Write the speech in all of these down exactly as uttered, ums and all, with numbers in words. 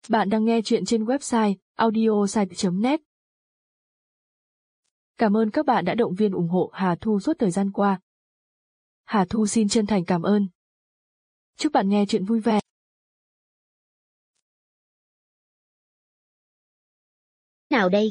Bạn đang nghe chuyện trên website audiosite chấm net. Cảm ơn các bạn đã động viên ủng hộ Hà Thu suốt thời gian qua. Hà Thu xin chân thành cảm ơn. Chúc bạn nghe chuyện vui vẻ. Nào đây?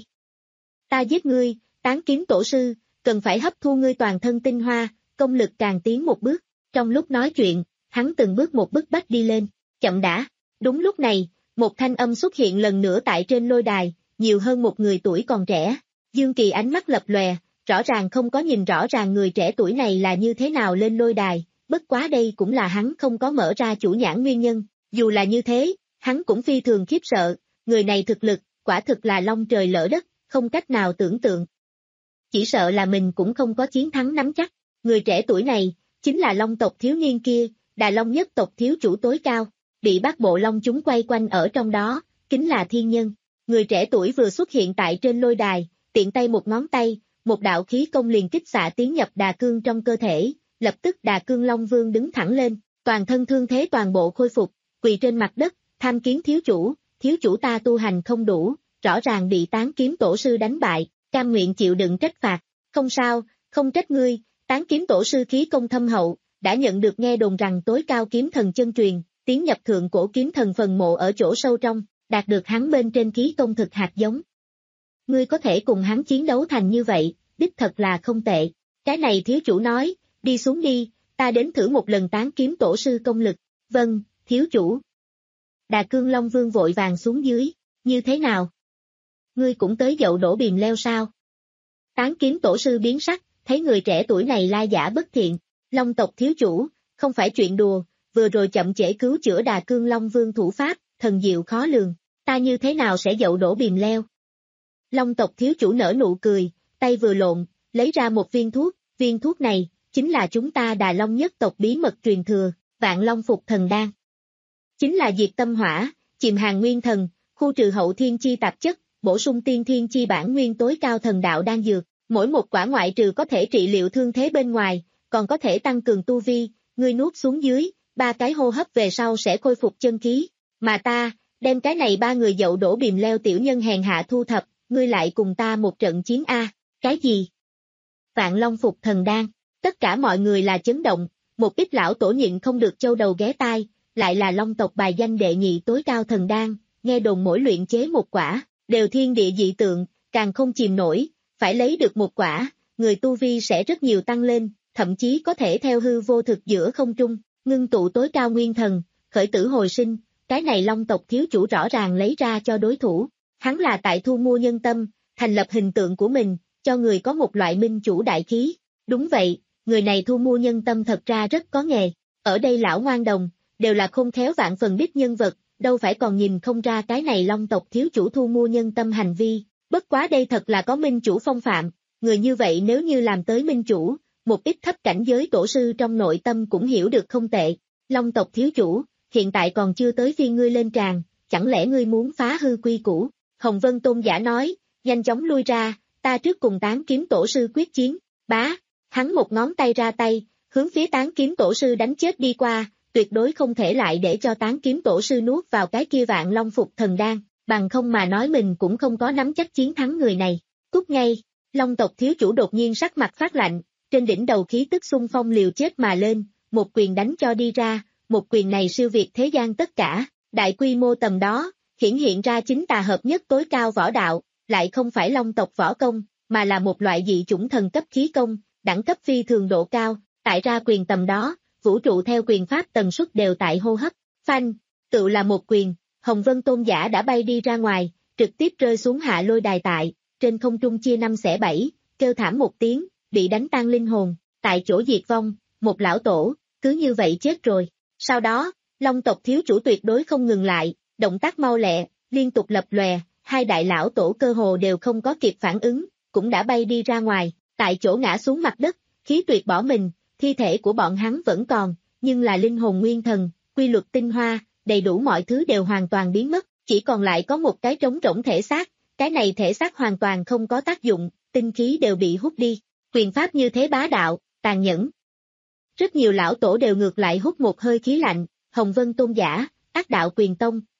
Ta giết ngươi, tán kiếm tổ sư, cần phải hấp thu ngươi toàn thân tinh hoa, công lực càng tiến một bước. Trong lúc nói chuyện, hắn từng bước một bức bách đi lên. Chậm đã. Đúng lúc này, một thanh âm xuất hiện lần nữa tại trên lôi đài, nhiều hơn một người tuổi còn trẻ. Dương Kỳ ánh mắt lập lòe, rõ ràng không có nhìn rõ ràng người trẻ tuổi này là như thế nào lên lôi đài, bất quá đây cũng là hắn không có mở ra chủ nhãn nguyên nhân. Dù là như thế, hắn cũng phi thường khiếp sợ, người này thực lực, quả thực là long trời lỡ đất, không cách nào tưởng tượng. Chỉ sợ là mình cũng không có chiến thắng nắm chắc. Người trẻ tuổi này, chính là long tộc thiếu niên kia, Đà Long nhất tộc thiếu chủ tối cao, bị bát bộ long chúng quay quanh ở trong đó, chính là thiên nhân. Người trẻ tuổi vừa xuất hiện tại trên lôi đài, tiện tay một ngón tay, một đạo khí công liền kích xạ tiến nhập đà cương trong cơ thể, lập tức đà cương long vương đứng thẳng lên, toàn thân thương thế toàn bộ khôi phục, quỳ trên mặt đất, tham kiến thiếu chủ, thiếu chủ ta tu hành không đủ, rõ ràng bị tán kiếm tổ sư đánh bại, cam nguyện chịu đựng trách phạt. Không sao, không trách ngươi, tán kiếm tổ sư khí công thâm hậu, đã nhận được nghe đồn rằng tối cao kiếm thần chân truyền, tiến nhập thượng cổ kiếm thần phần mộ ở chỗ sâu trong, đạt được hắn bên trên khí công thực hạt giống. Ngươi có thể cùng hắn chiến đấu thành như vậy, đích thật là không tệ. Cái này thiếu chủ nói, đi xuống đi, ta đến thử một lần tán kiếm tổ sư công lực. Vâng, thiếu chủ. Đà Cương Long Vương vội vàng xuống dưới, như thế nào? Ngươi cũng tới dậu đổ bìm leo sao? Tán kiếm tổ sư biến sắc, thấy người trẻ tuổi này lai giả bất thiện. Long tộc thiếu chủ, không phải chuyện đùa, vừa rồi chậm trễ cứu chữa Đà Cương Long Vương thủ pháp, thần diệu khó lường, ta như thế nào sẽ dậu đổ bìm leo? Long tộc thiếu chủ nở nụ cười, tay vừa lộn, lấy ra một viên thuốc, viên thuốc này, chính là chúng ta Đà Long nhất tộc bí mật truyền thừa, Vạn Long Phục Thần Đan. Chính là diệt tâm hỏa, chìm hàng nguyên thần, khu trừ hậu thiên chi tạp chất, bổ sung tiên thiên chi bản nguyên tối cao thần đạo đan dược, mỗi một quả ngoại trừ có thể trị liệu thương thế bên ngoài, còn có thể tăng cường tu vi, ngươi nuốt xuống dưới, ba cái hô hấp về sau sẽ khôi phục chân khí, mà ta, đem cái này ba người dậu đổ bìm leo tiểu nhân hèn hạ thu thập, ngươi lại cùng ta một trận chiến a. Cái gì? Vạn Long Phục Thần Đan, tất cả mọi người là chấn động, một ít lão tổ nhịn không được châu đầu ghé tai, lại là Long tộc bài danh đệ nhị tối cao thần đan, nghe đồn mỗi luyện chế một quả, đều thiên địa dị tượng, càng không chìm nổi, phải lấy được một quả, người tu vi sẽ rất nhiều tăng lên, thậm chí có thể theo hư vô thực giữa không trung, ngưng tụ tối cao nguyên thần, khởi tử hồi sinh, cái này Long tộc thiếu chủ rõ ràng lấy ra cho đối thủ, hắn là tại thu mua nhân tâm, thành lập hình tượng của mình, cho người có một loại minh chủ đại khí, đúng vậy, người này thu mua nhân tâm thật ra rất có nghề, ở đây lão ngoan đồng, đều là khôn khéo vạn phần đích nhân vật, đâu phải còn nhìn không ra cái này Long tộc thiếu chủ thu mua nhân tâm hành vi, bất quá đây thật là có minh chủ phong phạm, người như vậy nếu như làm tới minh chủ, một ít thấp cảnh giới tổ sư trong nội tâm cũng hiểu được không tệ. Long tộc thiếu chủ, hiện tại còn chưa tới phiên ngươi lên tràng, chẳng lẽ ngươi muốn phá hư quy củ? Hồng Vân Tôn giả nói, nhanh chóng lui ra, ta trước cùng tán kiếm tổ sư quyết chiến, bá, hắn một ngón tay ra tay, hướng phía tán kiếm tổ sư đánh chết đi qua, tuyệt đối không thể lại để cho tán kiếm tổ sư nuốt vào cái kia Vạn Long Phục Thần Đan, bằng không mà nói mình cũng không có nắm chắc chiến thắng người này. Cút ngay, Long tộc thiếu chủ đột nhiên sắc mặt phát lạnh, trên đỉnh đầu khí tức xung phong liều chết mà lên, một quyền đánh cho đi ra, một quyền này siêu việt thế gian tất cả, đại quy mô tầm đó, hiển hiện ra chính tà hợp nhất tối cao võ đạo, lại không phải Long tộc võ công, mà là một loại dị chủng thần cấp khí công, đẳng cấp phi thường độ cao, tại ra quyền tầm đó, vũ trụ theo quyền pháp tần suất đều tại hô hấp, phanh, tự là một quyền, Hồng Vân Tôn giả đã bay đi ra ngoài, trực tiếp rơi xuống hạ lôi đài tại, trên không trung chia năm xẻ bảy, kêu thảm một tiếng, bị đánh tan linh hồn, tại chỗ diệt vong, một lão tổ, cứ như vậy chết rồi. Sau đó, Long tộc thiếu chủ tuyệt đối không ngừng lại, động tác mau lẹ, liên tục lập lòe, hai đại lão tổ cơ hồ đều không có kịp phản ứng, cũng đã bay đi ra ngoài, tại chỗ ngã xuống mặt đất, khí tuyệt bỏ mình, thi thể của bọn hắn vẫn còn, nhưng là linh hồn nguyên thần, quy luật tinh hoa, đầy đủ mọi thứ đều hoàn toàn biến mất, chỉ còn lại có một cái trống rỗng thể xác, cái này thể xác hoàn toàn không có tác dụng, tinh khí đều bị hút đi, quyền pháp như thế bá đạo, tàn nhẫn. Rất nhiều lão tổ đều ngược lại hút một hơi khí lạnh, Hồng Vân Tôn giả, Ác Đạo Quyền Tông,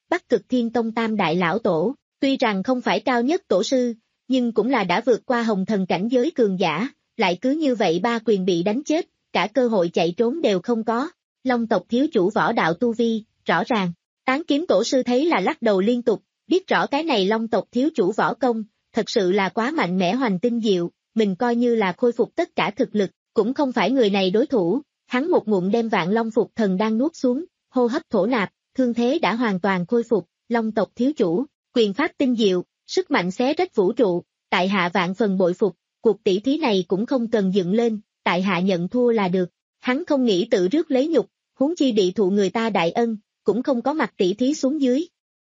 Bắc Cực Thiên Tông Tam Đại Lão Tổ, tuy rằng không phải cao nhất tổ sư, nhưng cũng là đã vượt qua hồng thần cảnh giới cường giả, lại cứ như vậy ba quyền bị đánh chết, cả cơ hội chạy trốn đều không có. Long tộc thiếu chủ võ đạo tu vi, rõ ràng, Tán Kiếm tổ sư thấy là lắc đầu liên tục, biết rõ cái này Long tộc thiếu chủ võ công, thật sự là quá mạnh mẽ hoành tinh diệu, mình coi như là khôi phục tất cả thực lực, cũng không phải người này đối thủ, hắn một ngụm đem Vạn Long Phục Thần đang nuốt xuống, hô hấp thổ nạp, thương thế đã hoàn toàn khôi phục, Long tộc thiếu chủ, quyền pháp tinh diệu, sức mạnh xé rách vũ trụ, tại hạ vạn phần bội phục, cuộc tỷ thí này cũng không cần dựng lên, tại hạ nhận thua là được, hắn không nghĩ tự rước lấy nhục, huống chi bị thụ người ta đại ân, cũng không có mặt tỷ thí xuống dưới.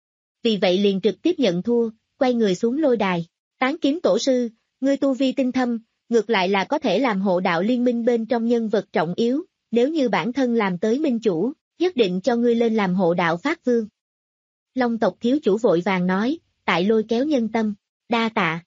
Vì vậy liền trực tiếp nhận thua, quay người xuống lôi đài, Tán Kiếm tổ sư, ngươi tu vi tinh thâm, ngược lại là có thể làm hộ đạo liên minh bên trong nhân vật trọng yếu, nếu như bản thân làm tới minh chủ, nhất định cho ngươi lên làm hộ đạo Pháp Vương. Long tộc thiếu chủ vội vàng nói, tại lôi kéo nhân tâm, đa tạ.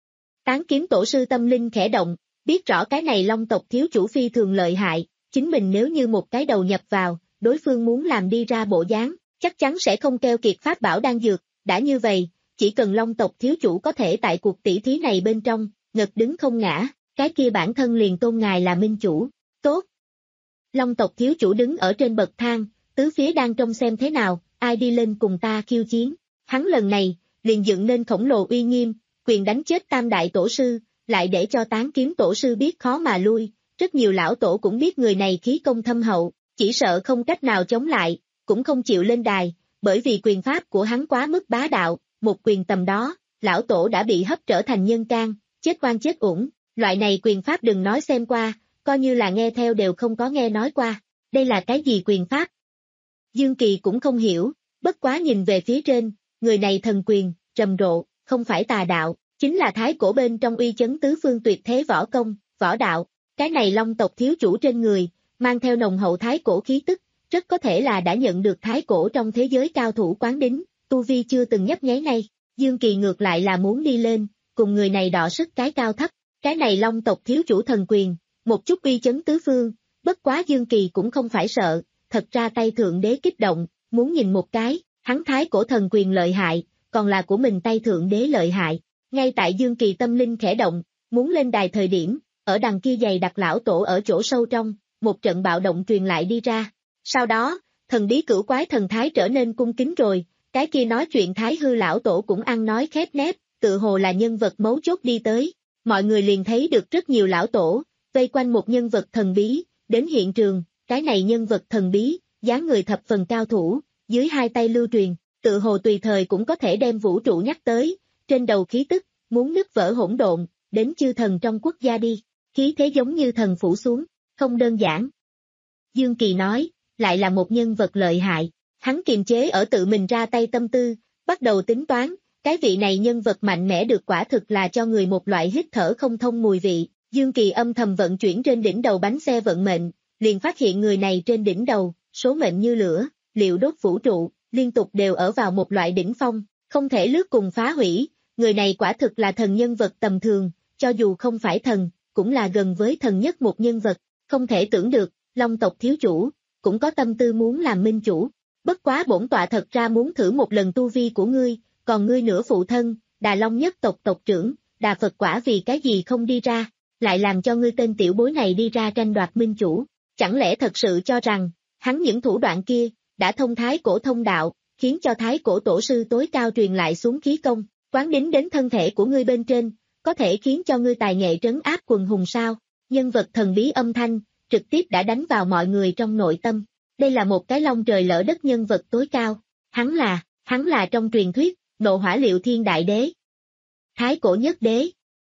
Tán Kiếm tổ sư tâm linh khẽ động, biết rõ cái này Long tộc thiếu chủ phi thường lợi hại, chính mình nếu như một cái đầu nhập vào, đối phương muốn làm đi ra bộ dáng, chắc chắn sẽ không keo kiệt pháp bảo đan dược, đã như vậy, chỉ cần Long tộc thiếu chủ có thể tại cuộc tỷ thí này bên trong, ngật đứng không ngã, cái kia bản thân liền tôn ngài là minh chủ, tốt. Long tộc thiếu chủ đứng ở trên bậc thang, tứ phía đang trông xem thế nào, ai đi lên cùng ta khiêu chiến, hắn lần này, liền dựng nên khổng lồ uy nghiêm, quyền đánh chết tam đại tổ sư, lại để cho Tán Kiếm tổ sư biết khó mà lui, rất nhiều lão tổ cũng biết người này khí công thâm hậu, chỉ sợ không cách nào chống lại, cũng không chịu lên đài, bởi vì quyền pháp của hắn quá mức bá đạo, một quyền tầm đó, lão tổ đã bị hấp trở thành nhân can, chết oan chết uổng, loại này quyền pháp đừng nói xem qua, coi như là nghe theo đều không có nghe nói qua, đây là cái gì quyền pháp? Dương Kỳ cũng không hiểu, bất quá nhìn về phía trên, người này thần quyền, rầm rộ, không phải tà đạo, chính là thái cổ bên trong uy chấn tứ phương tuyệt thế võ công, võ đạo, cái này Long tộc thiếu chủ trên người, mang theo nồng hậu thái cổ khí tức, rất có thể là đã nhận được thái cổ trong thế giới cao thủ quán đính, tu vi chưa từng nhấp nháy này, Dương Kỳ ngược lại là muốn đi lên, cùng người này đọ sức cái cao thấp, cái này Long tộc thiếu chủ thần quyền, một chút uy chấn tứ phương, bất quá Dương Kỳ cũng không phải sợ, thật ra tay thượng đế kích động, muốn nhìn một cái, hắn thái cổ thần quyền lợi hại, còn là của mình tay thượng đế lợi hại, ngay tại Dương Kỳ tâm linh khẽ động, muốn lên đài thời điểm, ở đằng kia dày đặt lão tổ ở chỗ sâu trong, một trận bạo động truyền lại đi ra, sau đó, thần bí cửu quái thần thái trở nên cung kính rồi, cái kia nói chuyện thái hư lão tổ cũng ăn nói khép nép, tự hồ là nhân vật mấu chốt đi tới, mọi người liền thấy được rất nhiều lão tổ, vây quanh một nhân vật thần bí, đến hiện trường, cái này nhân vật thần bí, dáng người thập phần cao thủ, dưới hai tay lưu truyền, tự hồ tùy thời cũng có thể đem vũ trụ nhắc tới, trên đầu khí tức, muốn nứt vỡ hỗn độn, đến chư thần trong quốc gia đi, khí thế giống như thần phủ xuống, không đơn giản. Dương Kỳ nói, lại là một nhân vật lợi hại, hắn kiềm chế ở tự mình ra tay tâm tư, bắt đầu tính toán, cái vị này nhân vật mạnh mẽ được quả thực là cho người một loại hít thở không thông mùi vị, Dương Kỳ âm thầm vận chuyển trên đỉnh đầu bánh xe vận mệnh, liền phát hiện người này trên đỉnh đầu, số mệnh như lửa, liệu đốt vũ trụ, liên tục đều ở vào một loại đỉnh phong, không thể lướt cùng phá hủy, người này quả thực là thần nhân vật tầm thường, cho dù không phải thần, cũng là gần với thần nhất một nhân vật, không thể tưởng được, Long tộc thiếu chủ, cũng có tâm tư muốn làm minh chủ, bất quá bổn tọa thật ra muốn thử một lần tu vi của ngươi, còn ngươi nửa phụ thân, Đà Long nhất tộc tộc trưởng, Đà Phật quả vì cái gì không đi ra, lại làm cho ngươi tên tiểu bối này đi ra tranh đoạt minh chủ, chẳng lẽ thật sự cho rằng, hắn những thủ đoạn kia, đã thông thái cổ thông đạo, khiến cho thái cổ tổ sư tối cao truyền lại xuống khí công, quán đính đến thân thể của ngươi bên trên, có thể khiến cho ngươi tài nghệ trấn áp quần hùng sao, nhân vật thần bí âm thanh, trực tiếp đã đánh vào mọi người trong nội tâm, đây là một cái long trời lỡ đất nhân vật tối cao, hắn là, hắn là trong truyền thuyết, Nộ Hỏa Liệu Thiên Đại Đế, thái cổ nhất đế.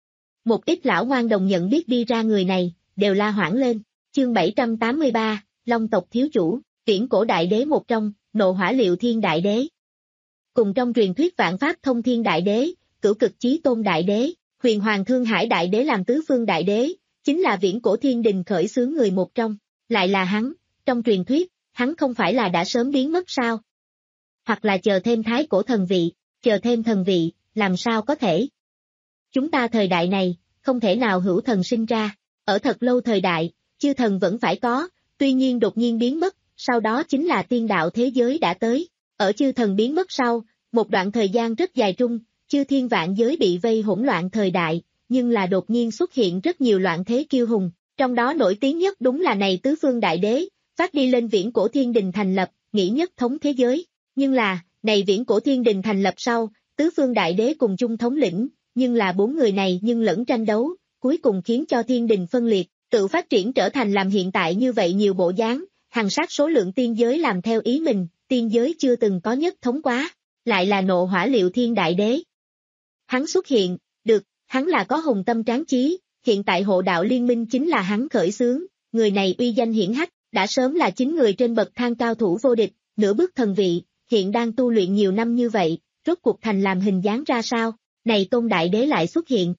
Một ít lão ngoan đồng nhận biết đi ra người này, đều la hoảng lên, chương bảy trăm tám mươi ba, Long tộc thiếu chủ, viễn cổ đại đế một trong, Nộ Hỏa Liệu Thiên Đại Đế. Cùng trong truyền thuyết vạn pháp thông thiên đại đế, cửu cực chí tôn đại đế, huyền hoàng thương hải đại đế làm tứ phương đại đế, chính là viễn cổ thiên đình khởi xướng người một trong, lại là hắn, trong truyền thuyết, hắn không phải là đã sớm biến mất sao? Hoặc là chờ thêm thái cổ thần vị, chờ thêm thần vị, làm sao có thể? Chúng ta thời đại này, không thể nào hữu thần sinh ra, ở thật lâu thời đại, chư thần vẫn phải có, tuy nhiên đột nhiên biến mất, sau đó chính là tiên đạo thế giới đã tới, Ở chư thần biến mất sau, một đoạn thời gian rất dài trung, chư thiên vạn giới bị vây hỗn loạn thời đại, nhưng là đột nhiên xuất hiện rất nhiều loạn thế kiêu hùng, trong đó nổi tiếng nhất đúng là này tứ phương đại đế, phát đi lên viễn cổ thiên đình thành lập, nghĩ nhất thống thế giới. Nhưng là, này viễn cổ thiên đình thành lập sau, tứ phương đại đế cùng chung thống lĩnh, nhưng là bốn người này nhưng lẫn tranh đấu, cuối cùng khiến cho thiên đình phân liệt, tự phát triển trở thành làm hiện tại như vậy nhiều bộ dáng, hằng sát số lượng tiên giới làm theo ý mình, tiên giới chưa từng có nhất thống quá, lại là Nộ Hỏa Liệu Thiên Đại Đế. Hắn xuất hiện, được, hắn là có hùng tâm tráng chí, hiện tại hộ đạo liên minh chính là hắn khởi xướng, người này uy danh hiển hách, đã sớm là chính người trên bậc thang cao thủ vô địch, nửa bước thần vị, hiện đang tu luyện nhiều năm như vậy, rốt cuộc thành làm hình dáng ra sao, này Tôn Đại Đế lại xuất hiện.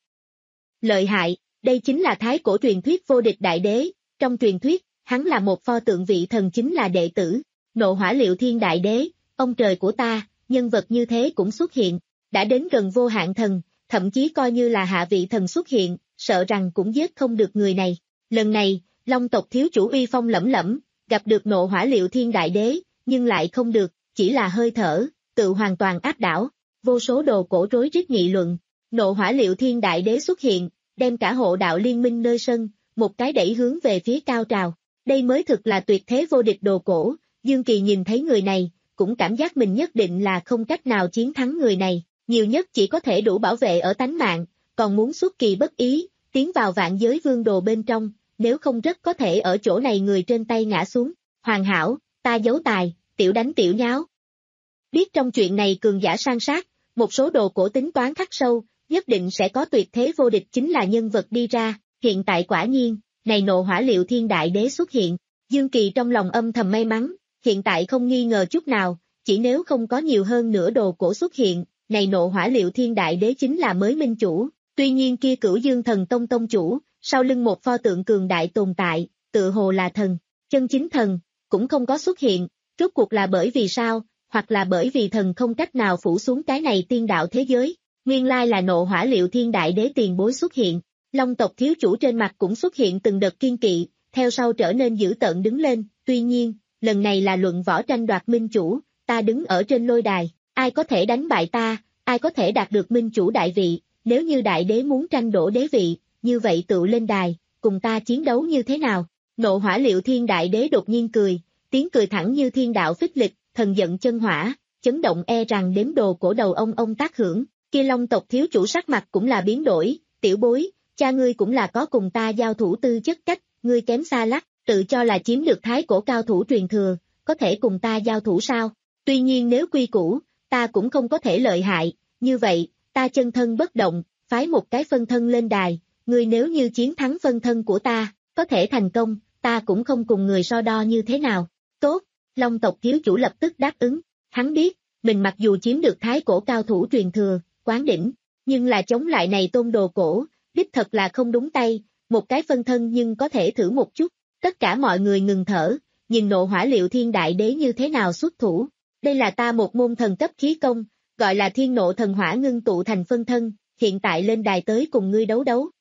Lợi hại, đây chính là thái cổ truyền thuyết vô địch đại đế, trong truyền thuyết, hắn là một pho tượng vị thần chính là đệ tử, Nộ Hỏa Liệu Thiên Đại Đế, ông trời của ta, nhân vật như thế cũng xuất hiện, đã đến gần vô hạn thần, thậm chí coi như là hạ vị thần xuất hiện, sợ rằng cũng giết không được người này. Lần này, Long tộc thiếu chủ uy phong lẫm lẫm, gặp được Nộ Hỏa Liệu Thiên Đại Đế, nhưng lại không được, chỉ là hơi thở, tự hoàn toàn áp đảo, vô số đồ cổ rối rít nghị luận, Nộ Hỏa Liệu Thiên Đại Đế xuất hiện, đem cả hộ đạo liên minh nơi sân, một cái đẩy hướng về phía cao trào, đây mới thực là tuyệt thế vô địch đồ cổ, Dương Kỳ nhìn thấy người này, cũng cảm giác mình nhất định là không cách nào chiến thắng người này, nhiều nhất chỉ có thể đủ bảo vệ ở tánh mạng, còn muốn xuất kỳ bất ý, tiến vào vạn giới vương đồ bên trong, nếu không rất có thể ở chỗ này người trên tay ngã xuống, hoàn hảo, ta giấu tài, tiểu đánh tiểu nháo. Biết trong chuyện này cường giả san sát, một số đồ cổ tính toán khắc sâu, nhất định sẽ có tuyệt thế vô địch chính là nhân vật đi ra, hiện tại quả nhiên, này Nộ Hỏa Liệu Thiên Đại Đế xuất hiện, Dương Kỳ trong lòng âm thầm may mắn, hiện tại không nghi ngờ chút nào, chỉ nếu không có nhiều hơn nữa đồ cổ xuất hiện, này Nộ Hỏa Liệu Thiên Đại Đế chính là mới minh chủ, tuy nhiên kia Cửu Dương Thần Tông tông chủ, sau lưng một pho tượng cường đại tồn tại, tự hồ là thần, chân chính thần, cũng không có xuất hiện, rốt cuộc là bởi vì sao, hoặc là bởi vì thần không cách nào phủ xuống cái này tiên đạo thế giới, nguyên lai là Nộ Hỏa Liệu Thiên Đại Đế tiền bối xuất hiện, Long tộc thiếu chủ trên mặt cũng xuất hiện từng đợt kiên kỵ, theo sau trở nên dữ tợn đứng lên, tuy nhiên, lần này là luận võ tranh đoạt minh chủ, ta đứng ở trên lôi đài, ai có thể đánh bại ta, ai có thể đạt được minh chủ đại vị, nếu như đại đế muốn tranh đổ đế vị, như vậy tự lên đài, cùng ta chiến đấu như thế nào? Nộ Hỏa Liệu Thiên Đại Đế đột nhiên cười, tiếng cười thẳng như thiên đạo phích lịch, thần giận chân hỏa, chấn động e rằng đếm đồ cổ đầu ông ông tác hưởng, kia Long tộc thiếu chủ sắc mặt cũng là biến đổi, tiểu bối, cha ngươi cũng là có cùng ta giao thủ tư chất cách, ngươi kém xa lắc, tự cho là chiếm được thái cổ cao thủ truyền thừa, có thể cùng ta giao thủ sao? Tuy nhiên nếu quy củ, ta cũng không có thể lợi hại, như vậy, ta chân thân bất động, phái một cái phân thân lên đài, ngươi nếu như chiến thắng phân thân của ta, có thể thành công, ta cũng không cùng người so đo như thế nào. Tốt, Long tộc thiếu chủ lập tức đáp ứng, hắn biết, mình mặc dù chiếm được thái cổ cao thủ truyền thừa, quán đỉnh, nhưng là chống lại này tôn đồ cổ, đích thật là không đúng tay, một cái phân thân nhưng có thể thử một chút, tất cả mọi người ngừng thở, nhìn Nộ Hỏa Liệu Thiên Đại Đế như thế nào xuất thủ, đây là ta một môn thần cấp khí công, gọi là thiên nộ thần hỏa ngưng tụ thành phân thân, hiện tại lên đài tới cùng ngươi đấu đấu.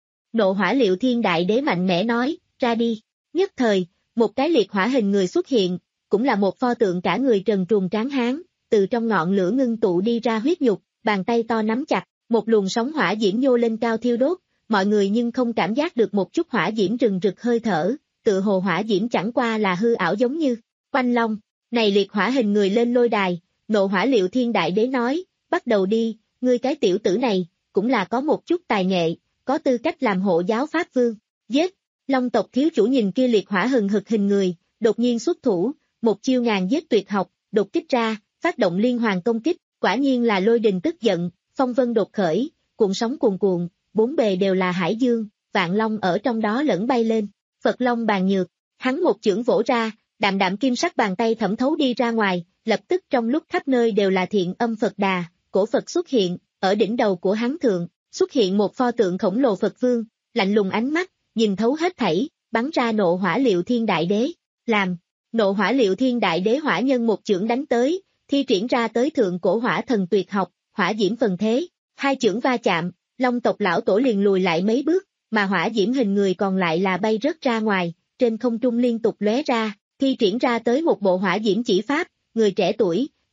Nộ Hỏa Liệu Thiên Đại Đế mạnh mẽ nói, ra đi, nhất thời, một cái liệt hỏa hình người xuất hiện, cũng là một pho tượng cả người trần truồng tráng hán, từ trong ngọn lửa ngưng tụ đi ra huyết nhục, bàn tay to nắm chặt, một luồng sóng hỏa diễm nhô lên cao thiêu đốt, mọi người nhưng không cảm giác được một chút hỏa diễm rừng rực hơi thở, tự hồ hỏa diễm chẳng qua là hư ảo giống như, Quanh Long, này liệt hỏa hình người lên lôi đài, Nộ Hỏa Liệu Thiên Đại Đế nói, bắt đầu đi, ngươi cái tiểu tử này, cũng là có một chút tài nghệ, có tư cách làm hộ giáo Pháp Vương, giết, Long tộc thiếu chủ nhìn kia liệt hỏa hừng hực hình người, đột nhiên xuất thủ, một chiêu ngàn giết tuyệt học, đột kích ra, phát động liên hoàn công kích, quả nhiên là lôi đình tức giận, phong vân đột khởi, cuộn sóng cuồn cuộn, bốn bề đều là hải dương, vạn long ở trong đó lẫn bay lên, Phật Long bàn nhược, hắn một chưởng vỗ ra, đạm đạm kim sắc bàn tay thẩm thấu đi ra ngoài, lập tức trong lúc khắp nơi đều là thiện âm Phật Đà, cổ Phật xuất hiện, ở đỉnh đầu của hắn thượng, xuất hiện một pho tượng khổng lồ Phật Vương, lạnh lùng ánh mắt, nhìn thấu hết thảy, bắn ra Nộ Hỏa Liệu Thiên Đại Đế, làm, Nộ Hỏa Liệu Thiên Đại Đế hỏa nhân một chưởng đánh tới, thi triển ra tới thượng cổ hỏa thần tuyệt học, hỏa diễm phần thế, hai chưởng va chạm, Long tộc lão tổ liền lùi lại mấy bước, mà hỏa diễm hình người còn lại là bay rớt ra ngoài, trên không trung liên tục lóe ra, thi triển ra tới một bộ hỏa diễm chỉ pháp, người trẻ tuổi,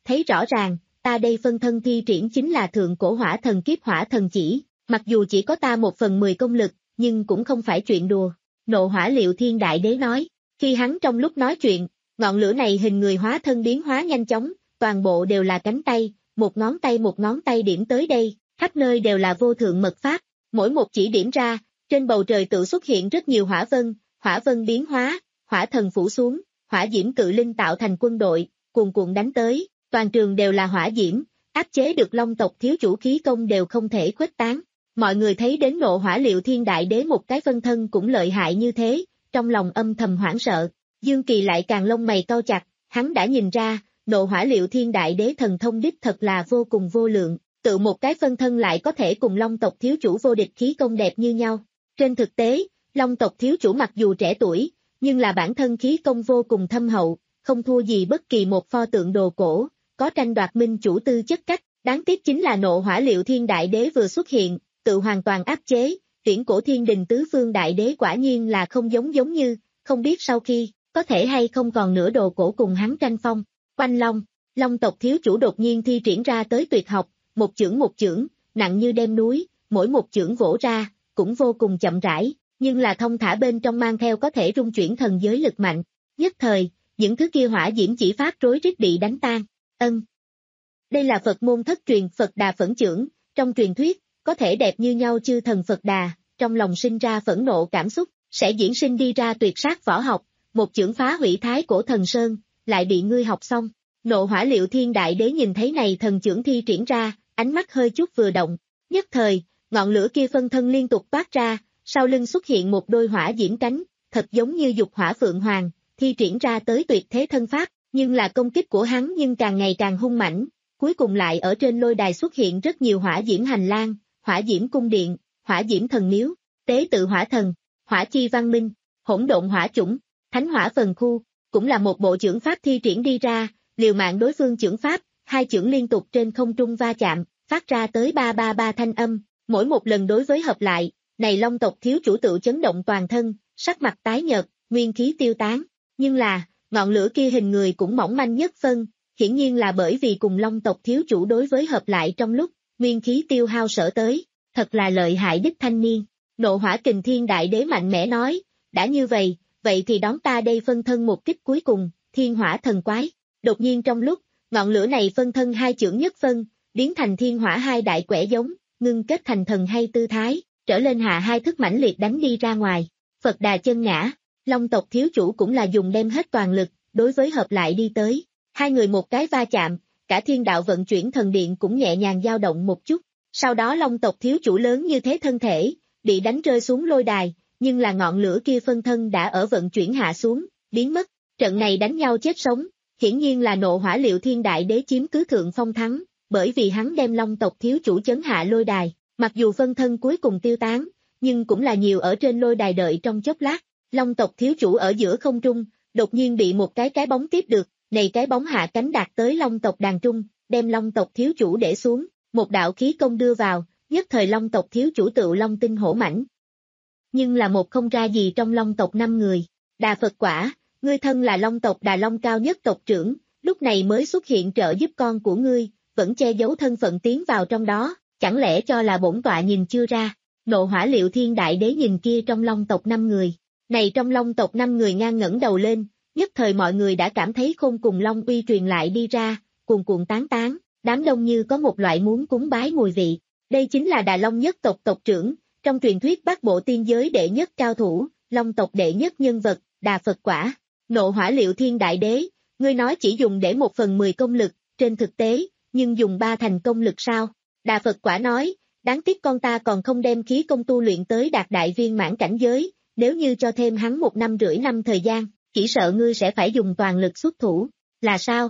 thấy rõ ràng, ta đây phân thân thi triển chính là thượng cổ hỏa thần kiếp hỏa thần chỉ, mặc dù chỉ có ta một phần mười công lực, nhưng cũng không phải chuyện đùa. Nộ Hỏa Liệu Thiên Đại Đế nói, khi hắn trong lúc nói chuyện, ngọn lửa này hình người hóa thân biến hóa nhanh chóng, toàn bộ đều là cánh tay, một ngón tay một ngón tay điểm tới đây, khắp nơi đều là vô thượng mật pháp, mỗi một chỉ điểm ra, trên bầu trời tự xuất hiện rất nhiều hỏa vân, hỏa vân biến hóa, hỏa thần phủ xuống, hỏa diễm cự linh tạo thành quân đội, cuồn cuộn đánh tới, toàn trường đều là hỏa diễm, áp chế được Long tộc thiếu chủ khí công đều không thể khuếch tán. Mọi người thấy đến Nộ Hỏa Liệu Thiên Đại Đế một cái phân thân cũng lợi hại như thế, trong lòng âm thầm hoảng sợ. Dương Kỳ lại càng lông mày cau chặt, hắn đã nhìn ra, Nộ Hỏa Liệu Thiên Đại Đế thần thông đích thật là vô cùng vô lượng, tự một cái phân thân lại có thể cùng Long tộc thiếu chủ vô địch khí công đẹp như nhau. Trên thực tế, Long tộc thiếu chủ mặc dù trẻ tuổi, nhưng là bản thân khí công vô cùng thâm hậu, không thua gì bất kỳ một pho tượng đồ cổ, có tranh đoạt minh chủ tư chất cách, đáng tiếc chính là Nộ Hỏa Liệu Thiên Đại Đế vừa xuất hiện, tự hoàn toàn áp chế, Viễn Cổ Thiên Đình Tứ Phương Đại Đế quả nhiên là không giống giống như, không biết sau khi, có thể hay không còn nửa đồ cổ cùng hắn tranh phong. Oanh Long, Long tộc thiếu chủ đột nhiên thi triển ra tới tuyệt học, một chưởng một chưởng, nặng như đem núi, mỗi một chưởng vỗ ra, cũng vô cùng chậm rãi, nhưng là thông thả bên trong mang theo có thể rung chuyển thần giới lực mạnh. Nhất thời, những thứ kia hỏa diễm chỉ pháp rối rít bị đánh tan. Ân. Đây là Phật môn thất truyền Phật Đà Phẫn Chưởng, trong truyền thuyết, có thể đẹp như nhau chư thần Phật Đà, trong lòng sinh ra phẫn nộ cảm xúc, sẽ diễn sinh đi ra tuyệt sát võ học, một chưởng phá hủy thái cổ thần sơn, lại bị ngươi học xong. Nộ Hỏa Liệu Thiên Đại Đế nhìn thấy này thần chưởng thi triển ra, ánh mắt hơi chút vừa động, nhất thời, ngọn lửa kia phân thân liên tục toát ra, sau lưng xuất hiện một đôi hỏa diễm cánh, thật giống như dục hỏa phượng hoàng, thi triển ra tới tuyệt thế thân pháp, nhưng là công kích của hắn nhưng càng ngày càng hung mãnh, cuối cùng lại ở trên lôi đài xuất hiện rất nhiều hỏa diễm hành lang, hỏa diễm cung điện, hỏa diễm thần miếu, tế tự hỏa thần, hỏa chi văn minh, hỗn độn hỏa chủng, thánh hỏa phần khu, cũng là một bộ chưởng pháp thi triển đi ra, liều mạng đối phương chưởng pháp, hai chưởng liên tục trên không trung va chạm, phát ra tới ba ba ba thanh âm, mỗi một lần đối với hợp lại, này Long tộc thiếu chủ tự chấn động toàn thân, sắc mặt tái nhợt, nguyên khí tiêu tán, nhưng là, ngọn lửa kia hình người cũng mỏng manh nhất phân, hiển nhiên là bởi vì cùng Long tộc thiếu chủ đối với hợp lại trong lúc, nguyên khí tiêu hao sở tới, thật là lợi hại đích thanh niên. Nộ Hỏa Kình Thiên Đại Đế mạnh mẽ nói, đã như vậy, vậy thì đón ta đây phân thân một kích cuối cùng, thiên hỏa thần quái. Đột nhiên trong lúc, ngọn lửa này phân thân hai chưởng nhất phân, biến thành thiên hỏa hai đại quẻ giống, ngưng kết thành thần hay tư thái, trở lên hạ hai thức mãnh liệt đánh đi ra ngoài. Phật Đà chân ngã, Long tộc thiếu chủ cũng là dùng đem hết toàn lực, đối với hợp lại đi tới. Hai người một cái va chạm, cả thiên đạo vận chuyển thần điện cũng nhẹ nhàng dao động một chút. Sau đó Long tộc thiếu chủ lớn như thế thân thể, bị đánh rơi xuống lôi đài, nhưng là ngọn lửa kia phân thân đã ở vận chuyển hạ xuống, biến mất. Trận này đánh nhau chết sống, hiển nhiên là Nộ Hỏa Liệu Thiên Đại Đế chiếm cứ thượng phong thắng, bởi vì hắn đem Long tộc thiếu chủ chấn hạ lôi đài, mặc dù phân thân cuối cùng tiêu tán, nhưng cũng là nhiều ở trên lôi đài đợi trong chốc lát. Long tộc thiếu chủ ở giữa không trung, đột nhiên bị một cái cái bóng tiếp được, này cái bóng hạ cánh đạt tới Long tộc đàn trung, đem Long tộc thiếu chủ để xuống, một đạo khí công đưa vào, nhất thời Long tộc thiếu chủ tự Long tinh hổ mãnh. Nhưng là một không ra gì trong Long tộc năm người. Đà Phật quả, ngươi thân là Long tộc Đà Long cao nhất tộc trưởng, lúc này mới xuất hiện trợ giúp con của ngươi, vẫn che giấu thân phận tiến vào trong đó, chẳng lẽ cho là bổn tọa nhìn chưa ra. Nộ Hỏa Liệu Thiên Đại Đế nhìn kia trong Long tộc năm người, này trong Long tộc năm người ngang ngẩng đầu lên, nhất thời mọi người đã cảm thấy khôn cùng Long uy truyền lại đi ra, cuồn cuộn tán tán, đám đông như có một loại muốn cúng bái mùi vị. Đây chính là Đà Long nhất tộc tộc trưởng, trong truyền thuyết Bát Bộ tiên giới đệ nhất cao thủ, Long tộc đệ nhất nhân vật, Đà Phật quả. Nộ Hỏa Liệu Thiên Đại Đế, ngươi nói chỉ dùng để một phần mười công lực, trên thực tế, nhưng dùng ba thành công lực sao? Đà Phật quả nói, đáng tiếc con ta còn không đem khí công tu luyện tới đạt đại viên mãn cảnh giới, nếu như cho thêm hắn một năm rưỡi năm thời gian, chỉ sợ ngươi sẽ phải dùng toàn lực xuất thủ, là sao?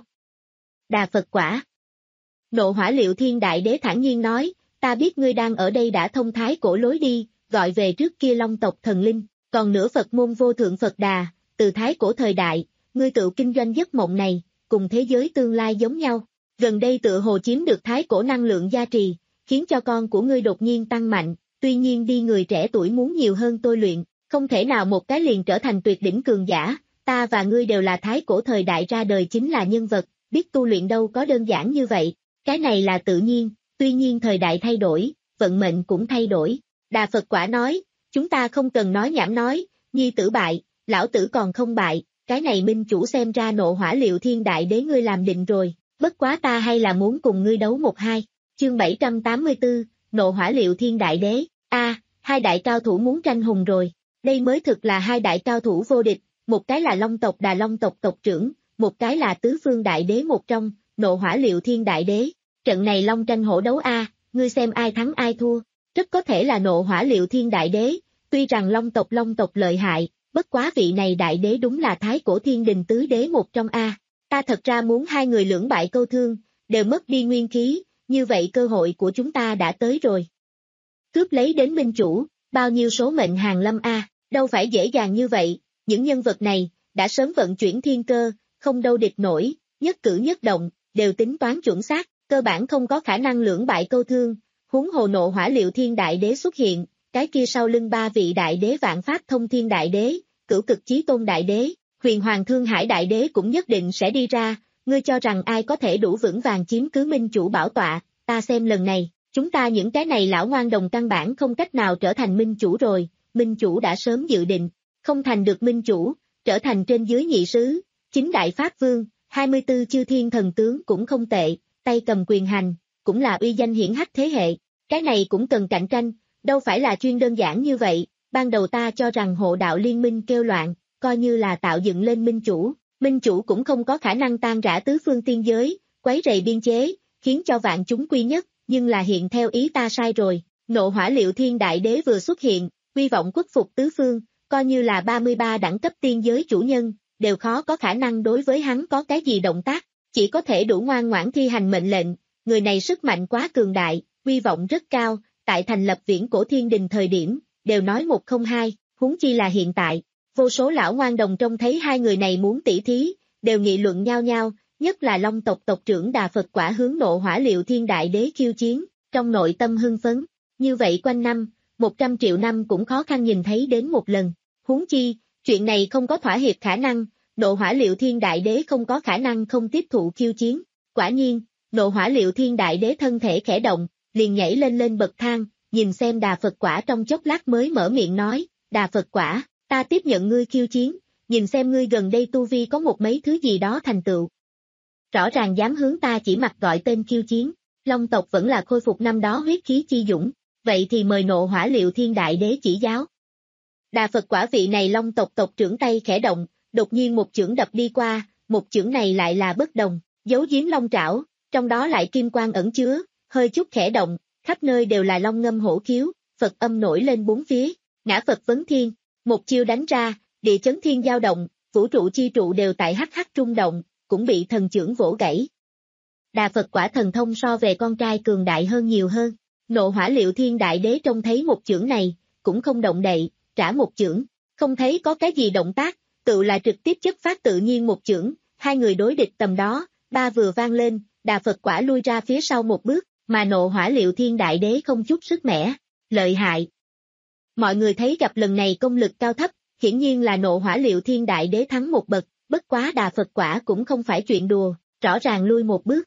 Đà Phật quả. Nộ Hỏa Liệu Thiên Đại Đế thản nhiên nói, ta biết ngươi đang ở đây đã thông thái cổ lối đi, gọi về trước kia Long tộc thần linh, còn nữa Phật môn vô thượng Phật Đà, từ thái cổ thời đại, ngươi tự kinh doanh giấc mộng này, cùng thế giới tương lai giống nhau, gần đây tự hồ chiếm được thái cổ năng lượng gia trì, khiến cho con của ngươi đột nhiên tăng mạnh, tuy nhiên đi người trẻ tuổi muốn nhiều hơn tôi luyện, không thể nào một cái liền trở thành tuyệt đỉnh cường giả, ta và ngươi đều là thái cổ thời đại ra đời chính là nhân vật, biết tu luyện đâu có đơn giản như vậy, cái này là tự nhiên, tuy nhiên thời đại thay đổi, vận mệnh cũng thay đổi. Đà Phật Quả nói, chúng ta không cần nói nhảm nói, nhi tử bại, lão tử còn không bại, cái này minh chủ xem ra nộ hỏa liệu thiên đại đế ngươi làm định rồi, bất quá ta hay là muốn cùng ngươi đấu một hai. Chương bảy trăm tám mươi tư, nộ hỏa liệu thiên đại đế, a à, hai đại cao thủ muốn tranh hùng rồi, đây mới thực là hai đại cao thủ vô địch, một cái là Long tộc Đà Long tộc tộc trưởng, một cái là tứ phương đại đế một trong, nộ hỏa liệu thiên đại đế, trận này long tranh hổ đấu a, à, ngươi xem ai thắng ai thua, rất có thể là nộ hỏa liệu thiên đại đế, tuy rằng Long tộc Long tộc lợi hại, bất quá vị này đại đế đúng là thái cổ thiên đình tứ đế một trong a, à. Ta thật ra muốn hai người lưỡng bại câu thương, đều mất đi nguyên khí, như vậy cơ hội của chúng ta đã tới rồi. Cướp lấy đến minh chủ, bao nhiêu số mệnh hàng lâm a, à, đâu phải dễ dàng như vậy, những nhân vật này, đã sớm vận chuyển thiên cơ, không đâu địch nổi, nhất cử nhất động, đều tính toán chuẩn xác, cơ bản không có khả năng lưỡng bại câu thương, huống hồ nộ hỏa liệu thiên đại đế xuất hiện, cái kia sau lưng ba vị đại đế vạn pháp thông thiên đại đế, cửu cực chí tôn đại đế, huyền hoàng thương hải đại đế cũng nhất định sẽ đi ra, ngươi cho rằng ai có thể đủ vững vàng chiếm cứ minh chủ bảo tọa, ta xem lần này, chúng ta những cái này lão ngoan đồng căn bản không cách nào trở thành minh chủ rồi, minh chủ đã sớm dự định, không thành được minh chủ, trở thành trên dưới nhị sứ, chính đại pháp vương, hai mươi tư chư thiên thần tướng cũng không tệ, tay cầm quyền hành, cũng là uy danh hiển hách thế hệ, cái này cũng cần cạnh tranh, đâu phải là chuyên đơn giản như vậy, ban đầu ta cho rằng hộ đạo liên minh kêu loạn, coi như là tạo dựng lên minh chủ, minh chủ cũng không có khả năng tan rã tứ phương tiên giới, quấy rầy biên chế, khiến cho vạn chúng quy nhất, nhưng là hiện theo ý ta sai rồi, nộ hỏa liệu thiên đại đế vừa xuất hiện, uy vọng khuất phục tứ phương, coi như là ba mươi ba đẳng cấp tiên giới chủ nhân, đều khó có khả năng đối với hắn có cái gì động tác, chỉ có thể đủ ngoan ngoãn thi hành mệnh lệnh, người này sức mạnh quá cường đại, uy vọng rất cao, tại thành lập viễn cổ thiên đình thời điểm, đều nói một không hai, huống chi là hiện tại, vô số lão ngoan đồng trông thấy hai người này muốn tỉ thí, đều nghị luận nhau nhau, nhất là Long tộc tộc trưởng Đà Phật Quả hướng nộ hỏa liệu thiên đại đế khiêu chiến, trong nội tâm hưng phấn, như vậy quanh năm, một trăm triệu năm cũng khó khăn nhìn thấy đến một lần, huống chi, chuyện này không có thỏa hiệp khả năng, nộ hỏa liệu thiên đại đế không có khả năng không tiếp thụ khiêu chiến, quả nhiên, nộ hỏa liệu thiên đại đế thân thể khẽ động, liền nhảy lên lên bậc thang, nhìn xem Đà Phật Quả trong chốc lát mới mở miệng nói, Đà Phật Quả, ta tiếp nhận ngươi khiêu chiến, nhìn xem ngươi gần đây tu vi có một mấy thứ gì đó thành tựu. Rõ ràng dám hướng ta chỉ mặc gọi tên khiêu chiến, Long tộc vẫn là khôi phục năm đó huyết khí chi dũng, vậy thì mời nộ hỏa liệu thiên đại đế chỉ giáo. Đà Phật Quả vị này Long tộc tộc trưởng tay khẽ động, đột nhiên một chưởng đập đi qua, một chưởng này lại là bất đồng, giấu giếm long trảo, trong đó lại kim quang ẩn chứa, hơi chút khẽ động, khắp nơi đều là long ngâm hổ khiếu, Phật âm nổi lên bốn phía, ngã Phật vấn thiên, một chiêu đánh ra, địa chấn thiên dao động, vũ trụ chi trụ đều tại hắc hắc rung động, cũng bị thần chưởng vỗ gãy. Đà Phật Quả thần thông so về con trai cường đại hơn nhiều hơn, nộ hỏa liệu thiên đại đế trông thấy một chưởng này, cũng không động đậy, trả một chưởng, không thấy có cái gì động tác, tự là trực tiếp chất phát tự nhiên một chưởng, hai người đối địch tầm đó, ba vừa vang lên, Đà Phật Quả lui ra phía sau một bước, mà nộ hỏa liệu thiên đại đế không chút sức mẻ, lợi hại. Mọi người thấy gặp lần này công lực cao thấp, hiển nhiên là nộ hỏa liệu thiên đại đế thắng một bậc, bất quá Đà Phật Quả cũng không phải chuyện đùa, rõ ràng lui một bước.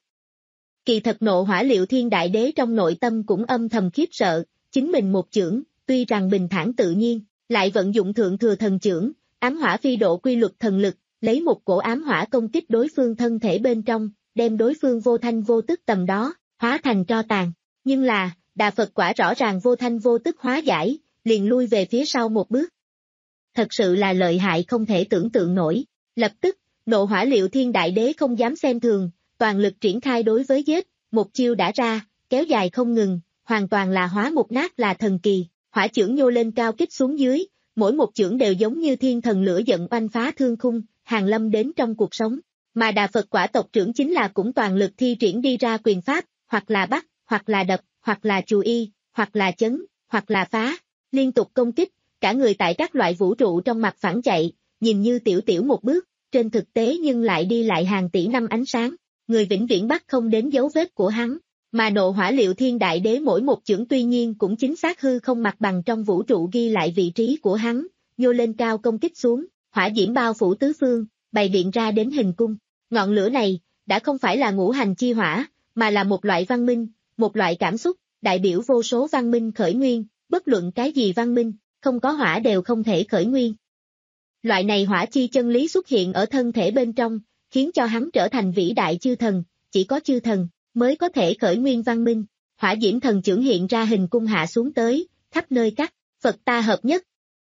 Kỳ thật nộ hỏa liệu thiên đại đế trong nội tâm cũng âm thầm khiếp sợ, chính mình một chưởng, tuy rằng bình thản tự nhiên, lại vận dụng thượng thừa thần chưởng, ám hỏa phi độ quy luật thần lực, lấy một cổ ám hỏa công kích đối phương thân thể bên trong, đem đối phương vô thanh vô tức tầm đó, hóa thành tro tàn. Nhưng là, Đà Phật Quả rõ ràng vô thanh vô tức hóa giải, liền lui về phía sau một bước. Thật sự là lợi hại không thể tưởng tượng nổi. Lập tức, nộ hỏa liệu thiên đại đế không dám xem thường, toàn lực triển khai đối với giết, một chiêu đã ra, kéo dài không ngừng, hoàn toàn là hóa một nát là thần kỳ, hỏa chưởng nhô lên cao kích xuống dưới, mỗi một chưởng đều giống như thiên thần lửa giận oanh phá thương khung, hàng lâm đến trong cuộc sống. Mà Đà Phật Quả tộc trưởng chính là cũng toàn lực thi triển đi ra quyền pháp, hoặc là bắt, hoặc là đập, hoặc là chù y, hoặc là chấn, hoặc là phá, liên tục công kích, cả người tại các loại vũ trụ trong mặt phẳng chạy, nhìn như tiểu tiểu một bước, trên thực tế nhưng lại đi lại hàng tỷ năm ánh sáng, người vĩnh viễn bắt không đến dấu vết của hắn. Mà nộ hỏa liệu thiên đại đế mỗi một chưởng tuy nhiên cũng chính xác hư không mặt bằng trong vũ trụ ghi lại vị trí của hắn, nhô lên cao công kích xuống, hỏa diễm bao phủ tứ phương, bày biện ra đến hình cung. Ngọn lửa này, đã không phải là ngũ hành chi hỏa, mà là một loại văn minh, một loại cảm xúc, đại biểu vô số văn minh khởi nguyên, bất luận cái gì văn minh, không có hỏa đều không thể khởi nguyên. Loại này hỏa chi chân lý xuất hiện ở thân thể bên trong, khiến cho hắn trở thành vĩ đại chư thần, chỉ có chư thần mới có thể khởi nguyên văn minh. Hỏa diễm thần chưởng hiện ra hình cung hạ xuống tới, khắp nơi cắt, Phật ta hợp nhất.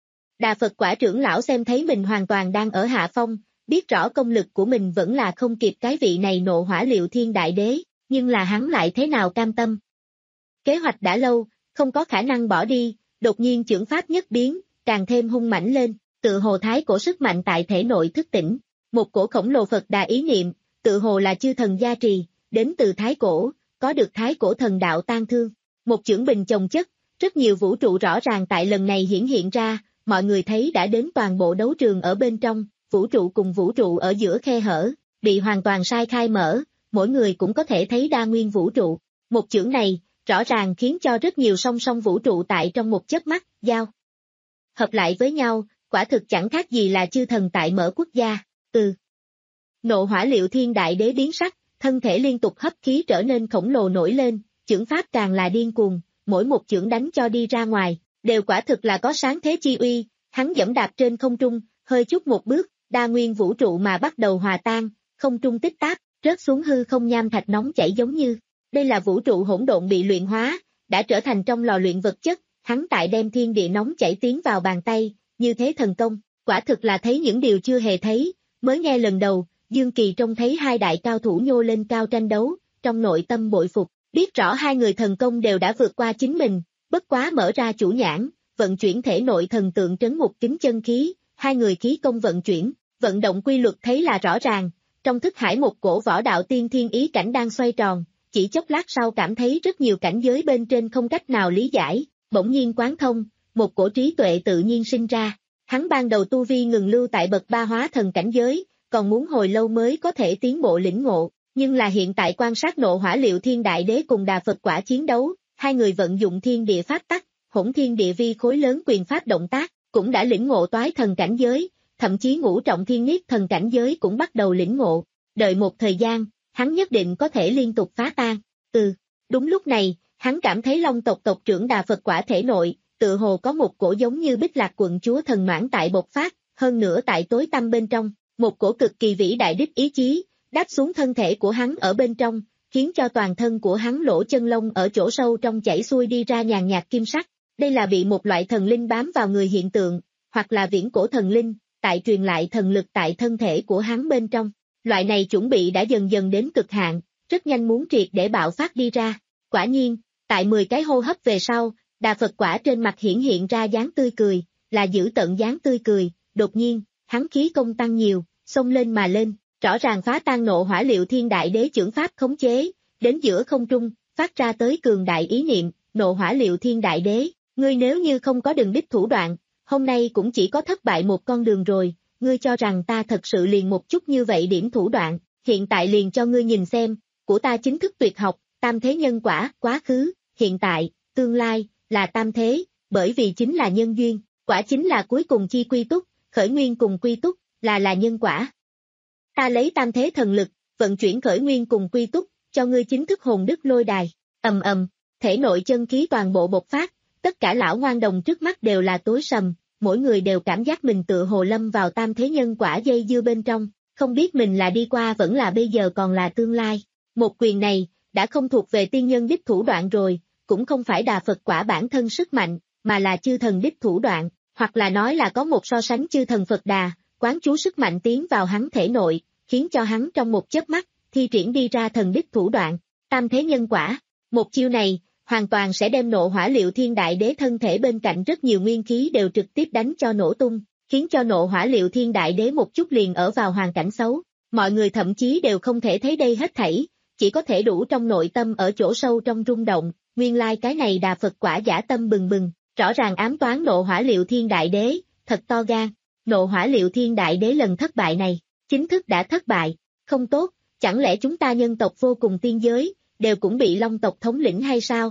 Đà Phật quả trưởng lão xem thấy mình hoàn toàn đang ở hạ phong, biết rõ công lực của mình vẫn là không kịp cái vị này nộ hỏa liệu thiên đại đế, nhưng là hắn lại thế nào cam tâm. Kế hoạch đã lâu, không có khả năng bỏ đi, đột nhiên chưởng pháp nhất biến, càng thêm hung mãnh lên, tự hồ thái cổ sức mạnh tại thể nội thức tỉnh. Một cổ khổng lồ Phật đà ý niệm, tự hồ là chư thần gia trì, đến từ thái cổ, có được thái cổ thần đạo tan thương. Một chưởng bình chồng chất, rất nhiều vũ trụ rõ ràng tại lần này hiển hiện ra, mọi người thấy đã đến toàn bộ đấu trường ở bên trong, vũ trụ cùng vũ trụ ở giữa khe hở, bị hoàn toàn sai khai mở, mỗi người cũng có thể thấy đa nguyên vũ trụ. Một chưởng này, rõ ràng khiến cho rất nhiều song song vũ trụ tại trong một chớp mắt, giao hợp lại với nhau, quả thực chẳng khác gì là chư thần tại mở quốc gia. Ừ. Nộ hỏa liệu thiên đại đế biến sắc, thân thể liên tục hấp khí trở nên khổng lồ nổi lên, chưởng pháp càng là điên cuồng, mỗi một chưởng đánh cho đi ra ngoài, đều quả thực là có sáng thế chi uy, hắn dẫm đạp trên không trung, hơi chút một bước, đa nguyên vũ trụ mà bắt đầu hòa tan, không trung tích táp, rớt xuống hư không nham thạch nóng chảy giống như, đây là vũ trụ hỗn độn bị luyện hóa, đã trở thành trong lò luyện vật chất, hắn tại đem thiên địa nóng chảy tiến vào bàn tay, như thế thần công, quả thực là thấy những điều chưa hề thấy, mới nghe lần đầu, Dương Kỳ trông thấy hai đại cao thủ nhô lên cao tranh đấu, trong nội tâm bội phục, biết rõ hai người thần công đều đã vượt qua chính mình, bất quá mở ra chủ nhãn, vận chuyển thể nội thần tượng trấn ngục kính chân khí, hai người khí công vận chuyển, vận động quy luật thấy là rõ ràng, trong thức hải một cổ võ đạo tiên thiên ý cảnh đang xoay tròn, chỉ chốc lát sau cảm thấy rất nhiều cảnh giới bên trên không cách nào lý giải, bỗng nhiên quán thông, một cổ trí tuệ tự nhiên sinh ra, hắn ban đầu tu vi ngừng lưu tại bậc ba hóa thần cảnh giới, còn muốn hồi lâu mới có thể tiến bộ lĩnh ngộ, nhưng là hiện tại quan sát nộ hỏa liệu thiên đại đế cùng Đà Phật quả chiến đấu, hai người vận dụng thiên địa pháp tắc, hỗn thiên địa vi khối lớn quyền pháp động tác, cũng đã lĩnh ngộ toái thần cảnh giới, thậm chí ngũ trọng thiên niết thần cảnh giới cũng bắt đầu lĩnh ngộ, đợi một thời gian, hắn nhất định có thể liên tục phá tan. Ừ, đúng lúc này, hắn cảm thấy Long tộc tộc trưởng Đà Phật quả thể nội, tự hồ có một cổ giống như Bích Lạc quận chúa thần noãn tại bộc phát, hơn nữa tại tối tăm bên trong, một cổ cực kỳ vĩ đại đích ý chí, đáp xuống thân thể của hắn ở bên trong, khiến cho toàn thân của hắn lỗ chân lông ở chỗ sâu trong chảy xuôi đi ra nhàn nhạt kim sắc. Đây là bị một loại thần linh bám vào người hiện tượng, hoặc là viễn cổ thần linh, tại truyền lại thần lực tại thân thể của hắn bên trong. Loại này chuẩn bị đã dần dần đến cực hạn, rất nhanh muốn triệt để bạo phát đi ra. Quả nhiên, tại mười cái hô hấp về sau, Đà Phật quả trên mặt hiển hiện ra dáng tươi cười, là giữ tận dáng tươi cười, đột nhiên, hắn khí công tăng nhiều, xông lên mà lên, rõ ràng phá tan nộ hỏa liệu thiên đại đế chưởng pháp khống chế, đến giữa không trung, phát ra tới cường đại ý niệm, nộ hỏa liệu thiên đại đế, ngươi nếu như không có đường đích thủ đoạn, hôm nay cũng chỉ có thất bại một con đường rồi, ngươi cho rằng ta thật sự liền một chút như vậy điểm thủ đoạn, hiện tại liền cho ngươi nhìn xem, của ta chính thức tuyệt học, tam thế nhân quả, quá khứ, hiện tại, tương lai, là tam thế, bởi vì chính là nhân duyên, quả chính là cuối cùng chi quy túc, khởi nguyên cùng quy túc, là là nhân quả. Ta lấy tam thế thần lực, vận chuyển khởi nguyên cùng quy túc, cho ngươi chính thức hồn đức lôi đài, ầm ầm, thể nội chân khí toàn bộ bộc phát, tất cả lão ngoan đồng trước mắt đều là tối sầm, mỗi người đều cảm giác mình tựa hồ lâm vào tam thế nhân quả dây dưa bên trong, không biết mình là đi qua vẫn là bây giờ còn là tương lai. Một quyền này, đã không thuộc về tiên nhân đích thủ đoạn rồi, cũng không phải Đà Phật quả bản thân sức mạnh, mà là chư thần đích thủ đoạn, hoặc là nói là có một so sánh chư thần Phật Đà, quán chú sức mạnh tiến vào hắn thể nội, khiến cho hắn trong một chớp mắt, thi triển đi ra thần đích thủ đoạn, tam thế nhân quả. Một chiêu này, hoàn toàn sẽ đem nộ hỏa liệu thiên đại đế thân thể bên cạnh rất nhiều nguyên khí đều trực tiếp đánh cho nổ tung, khiến cho nộ hỏa liệu thiên đại đế một chút liền ở vào hoàn cảnh xấu. Mọi người thậm chí đều không thể thấy đây hết thảy, chỉ có thể đủ trong nội tâm ở chỗ sâu trong rung động, nguyên lai cái này Đà Phật quả giả tâm bừng bừng, rõ ràng ám toán nộ hỏa liệu thiên đại đế, thật to gan. Nộ hỏa liệu thiên đại đế lần thất bại này, chính thức đã thất bại, không tốt, chẳng lẽ chúng ta nhân tộc vô cùng tiên giới, đều cũng bị Long tộc thống lĩnh hay sao?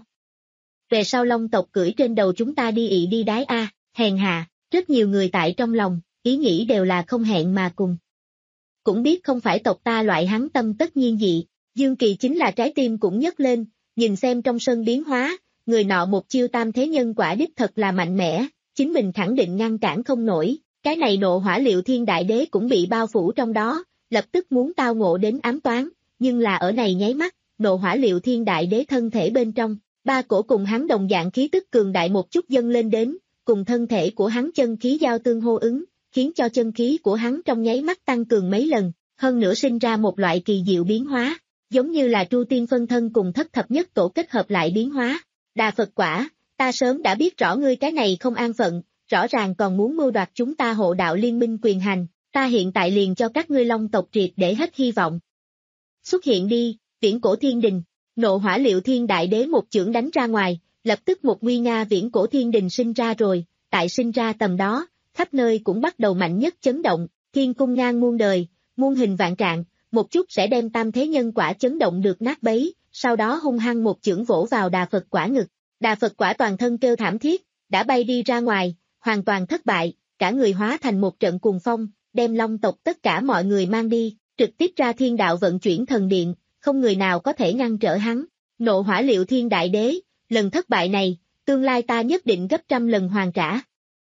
Về sau Long tộc cưỡi trên đầu chúng ta đi ị đi đái a, hèn hạ, rất nhiều người tại trong lòng, ý nghĩ đều là không hẹn mà cùng. cũng biết không phải tộc ta loại hắn tâm tất nhiên dị. Dương Kỳ chính là trái tim cũng nhấc lên, nhìn xem trong sân biến hóa, người nọ một chiêu tam thế nhân quả đích thật là mạnh mẽ, chính mình khẳng định ngăn cản không nổi, cái này nộ hỏa liệu thiên đại đế cũng bị bao phủ trong đó, lập tức muốn tao ngộ đến ám toán, nhưng là ở này nháy mắt, nộ hỏa liệu thiên đại đế thân thể bên trong, ba cổ cùng hắn đồng dạng khí tức cường đại một chút dâng lên đến, cùng thân thể của hắn chân khí giao tương hô ứng, khiến cho chân khí của hắn trong nháy mắt tăng cường mấy lần, hơn nữa sinh ra một loại kỳ diệu biến hóa, giống như là Tru Tiên phân thân cùng thất thập nhất tổ kết hợp lại biến hóa. Đà Phật quả, ta sớm đã biết rõ ngươi cái này không an phận, rõ ràng còn muốn mưu đoạt chúng ta hộ đạo liên minh quyền hành, ta hiện tại liền cho các ngươi Long tộc triệt để hết hy vọng. Xuất hiện đi, viễn cổ thiên đình, nộ hỏa liệu thiên đại đế một chưởng đánh ra ngoài, lập tức một nguy nga viễn cổ thiên đình sinh ra rồi, tại sinh ra tầm đó, khắp nơi cũng bắt đầu mạnh nhất chấn động, thiên cung ngang muôn đời, muôn hình vạn trạng, một chút sẽ đem tam thế nhân quả chấn động được nát bấy, sau đó hung hăng một chưởng vỗ vào Đà Phật quả ngực, Đà Phật quả toàn thân kêu thảm thiết, đã bay đi ra ngoài, hoàn toàn thất bại, cả người hóa thành một trận cuồng phong, đem Long tộc tất cả mọi người mang đi, trực tiếp ra thiên đạo vận chuyển thần điện, không người nào có thể ngăn trở hắn, nộ hỏa liệu thiên đại đế, lần thất bại này, tương lai ta nhất định gấp trăm lần hoàn trả.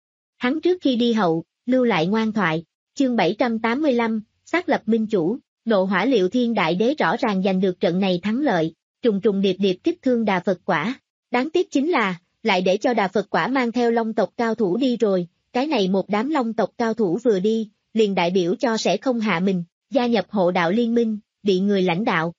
Hắn trước khi đi hậu, lưu lại ngoan thoại, chương bảy trăm tám mươi lăm, xác lập minh chủ, nộ hỏa liệu thiên đại đế rõ ràng giành được trận này thắng lợi, trùng trùng điệp điệp kích thương Đà Phật quả. Đáng tiếc chính là, lại để cho Đà Phật quả mang theo Long tộc cao thủ đi rồi, cái này một đám Long tộc cao thủ vừa đi, liền đại biểu cho sẽ không hạ mình, gia nhập hộ đạo liên minh, bị người lãnh đạo.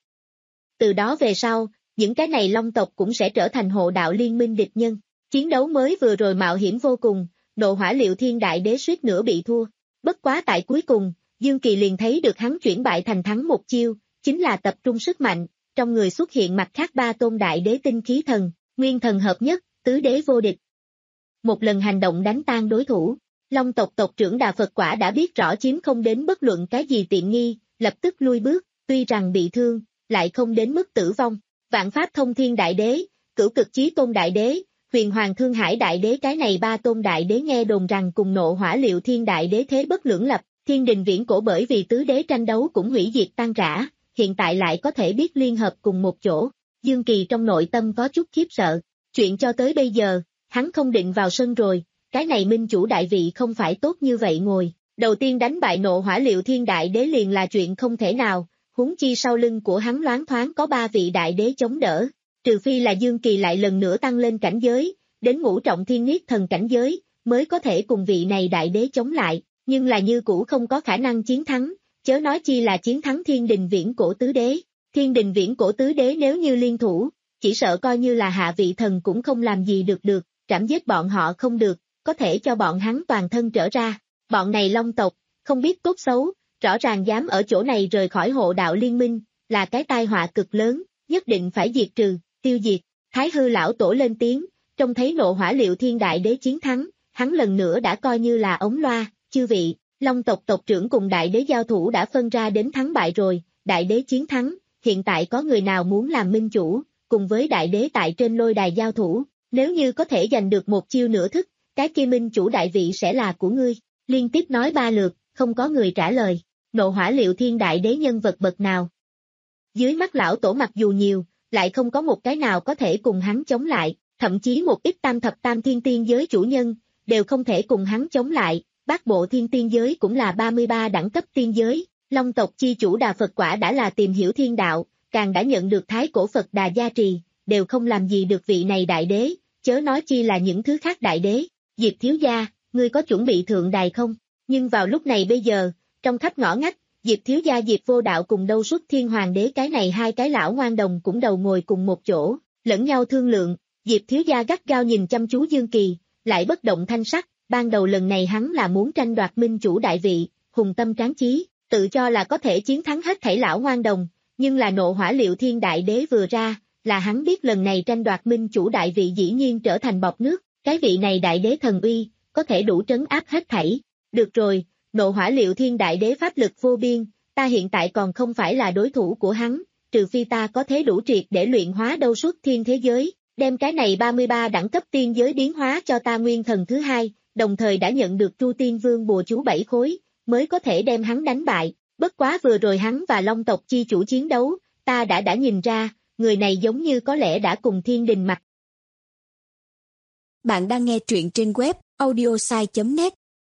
Từ đó về sau, những cái này Long tộc cũng sẽ trở thành hộ đạo liên minh địch nhân. Chiến đấu mới vừa rồi mạo hiểm vô cùng, nộ hỏa liệu thiên đại đế suýt nữa bị thua. Bất quá tại cuối cùng, Dương Kỳ liền thấy được hắn chuyển bại thành thắng một chiêu, chính là tập trung sức mạnh, trong người xuất hiện mặt khác ba tôn đại đế tinh khí thần, nguyên thần hợp nhất, tứ đế vô địch. Một lần hành động đánh tan đối thủ, Long tộc tộc trưởng Đà Phật quả đã biết rõ chiếm không đến bất luận cái gì tiện nghi, lập tức lui bước, tuy rằng bị thương, lại không đến mức tử vong. Vạn Pháp Thông Thiên Đại Đế, Cửu Cực Chí Tôn Đại Đế, Huyền Hoàng Thương Hải Đại Đế, cái này ba tôn đại đế nghe đồn rằng cùng nộ hỏa liệu thiên đại đế thế bất lưỡng lập, thiên đình viễn cổ bởi vì tứ đế tranh đấu cũng hủy diệt tan rã, hiện tại lại có thể biết liên hợp cùng một chỗ. Dương Kỳ trong nội tâm có chút khiếp sợ, chuyện cho tới bây giờ, hắn không định vào sân rồi, cái này minh chủ đại vị không phải tốt như vậy ngồi, đầu tiên đánh bại nộ hỏa liệu thiên đại đế liền là chuyện không thể nào, huống chi sau lưng của hắn loáng thoáng có ba vị đại đế chống đỡ, trừ phi là Dương Kỳ lại lần nữa tăng lên cảnh giới, đến ngũ trọng thiên niết thần cảnh giới, mới có thể cùng vị này đại đế chống lại, nhưng là như cũ không có khả năng chiến thắng, chớ nói chi là chiến thắng thiên đình viễn cổ tứ đế. Thiên đình viễn cổ tứ đế nếu như liên thủ, chỉ sợ coi như là hạ vị thần cũng không làm gì được được, trảm giết bọn họ không được, có thể cho bọn hắn toàn thân trở ra. Bọn này Long tộc, không biết tốt xấu, rõ ràng dám ở chỗ này rời khỏi hộ đạo liên minh, là cái tai họa cực lớn, nhất định phải diệt trừ, tiêu diệt. Thái hư lão tổ lên tiếng, trông thấy nộ hỏa liệu thiên đại đế chiến thắng, hắn lần nữa đã coi như là ống loa, chư vị, Long tộc tộc trưởng cùng đại đế giao thủ đã phân ra đến thắng bại rồi, đại đế chiến thắng, hiện tại có người nào muốn làm minh chủ, cùng với đại đế tại trên lôi đài giao thủ, nếu như có thể giành được một chiêu nửa thức, cái kia minh chủ đại vị sẽ là của ngươi, liên tiếp nói ba lượt, không có người trả lời, nộ hỏa liệu thiên đại đế nhân vật bậc nào. Dưới mắt lão tổ mặc dù nhiều, lại không có một cái nào có thể cùng hắn chống lại, thậm chí một ít tam thập tam thiên tiên giới chủ nhân, đều không thể cùng hắn chống lại, bát bộ thiên tiên giới cũng là ba mươi ba đẳng cấp tiên giới, Long tộc chi chủ Đà Phật quả đã là tìm hiểu thiên đạo, càng đã nhận được thái cổ Phật Đà gia trì, đều không làm gì được vị này đại đế, chớ nói chi là những thứ khác đại đế. Diệp thiếu gia, ngươi có chuẩn bị thượng đài không? Nhưng vào lúc này bây giờ, trong khắp ngõ ngách, Diệp thiếu gia Diệp vô đạo cùng Đâu Xuất Thiên Hoàng đế cái này hai cái lão ngoan đồng cũng đầu ngồi cùng một chỗ, lẫn nhau thương lượng, Diệp thiếu gia gắt gao nhìn chăm chú Dương Kỳ, lại bất động thanh sắc, ban đầu lần này hắn là muốn tranh đoạt minh chủ đại vị, hùng tâm tráng chí, tự cho là có thể chiến thắng hết thảy lão ngoan đồng, nhưng là nộ hỏa liệu thiên đại đế vừa ra, là hắn biết lần này tranh đoạt minh chủ đại vị dĩ nhiên trở thành bọt nước, cái vị này đại đế thần uy, có thể đủ trấn áp hết thảy. Được rồi, nộ hỏa liệu thiên đại đế pháp lực vô biên, ta hiện tại còn không phải là đối thủ của hắn, trừ phi ta có thế đủ triệt để luyện hóa Đâu Xuất Thiên thế giới, đem cái này ba mươi ba đẳng cấp tiên giới biến hóa cho ta nguyên thần thứ hai, đồng thời đã nhận được Tru Tiên Vương bùa chú bảy khối, mới có thể đem hắn đánh bại. Bất quá vừa rồi hắn và Long tộc chi chủ chiến đấu, ta đã đã nhìn ra, người này giống như có lẽ đã cùng thiên đình mặt. Bạn đang nghe truyện trên web audiosai chấm net.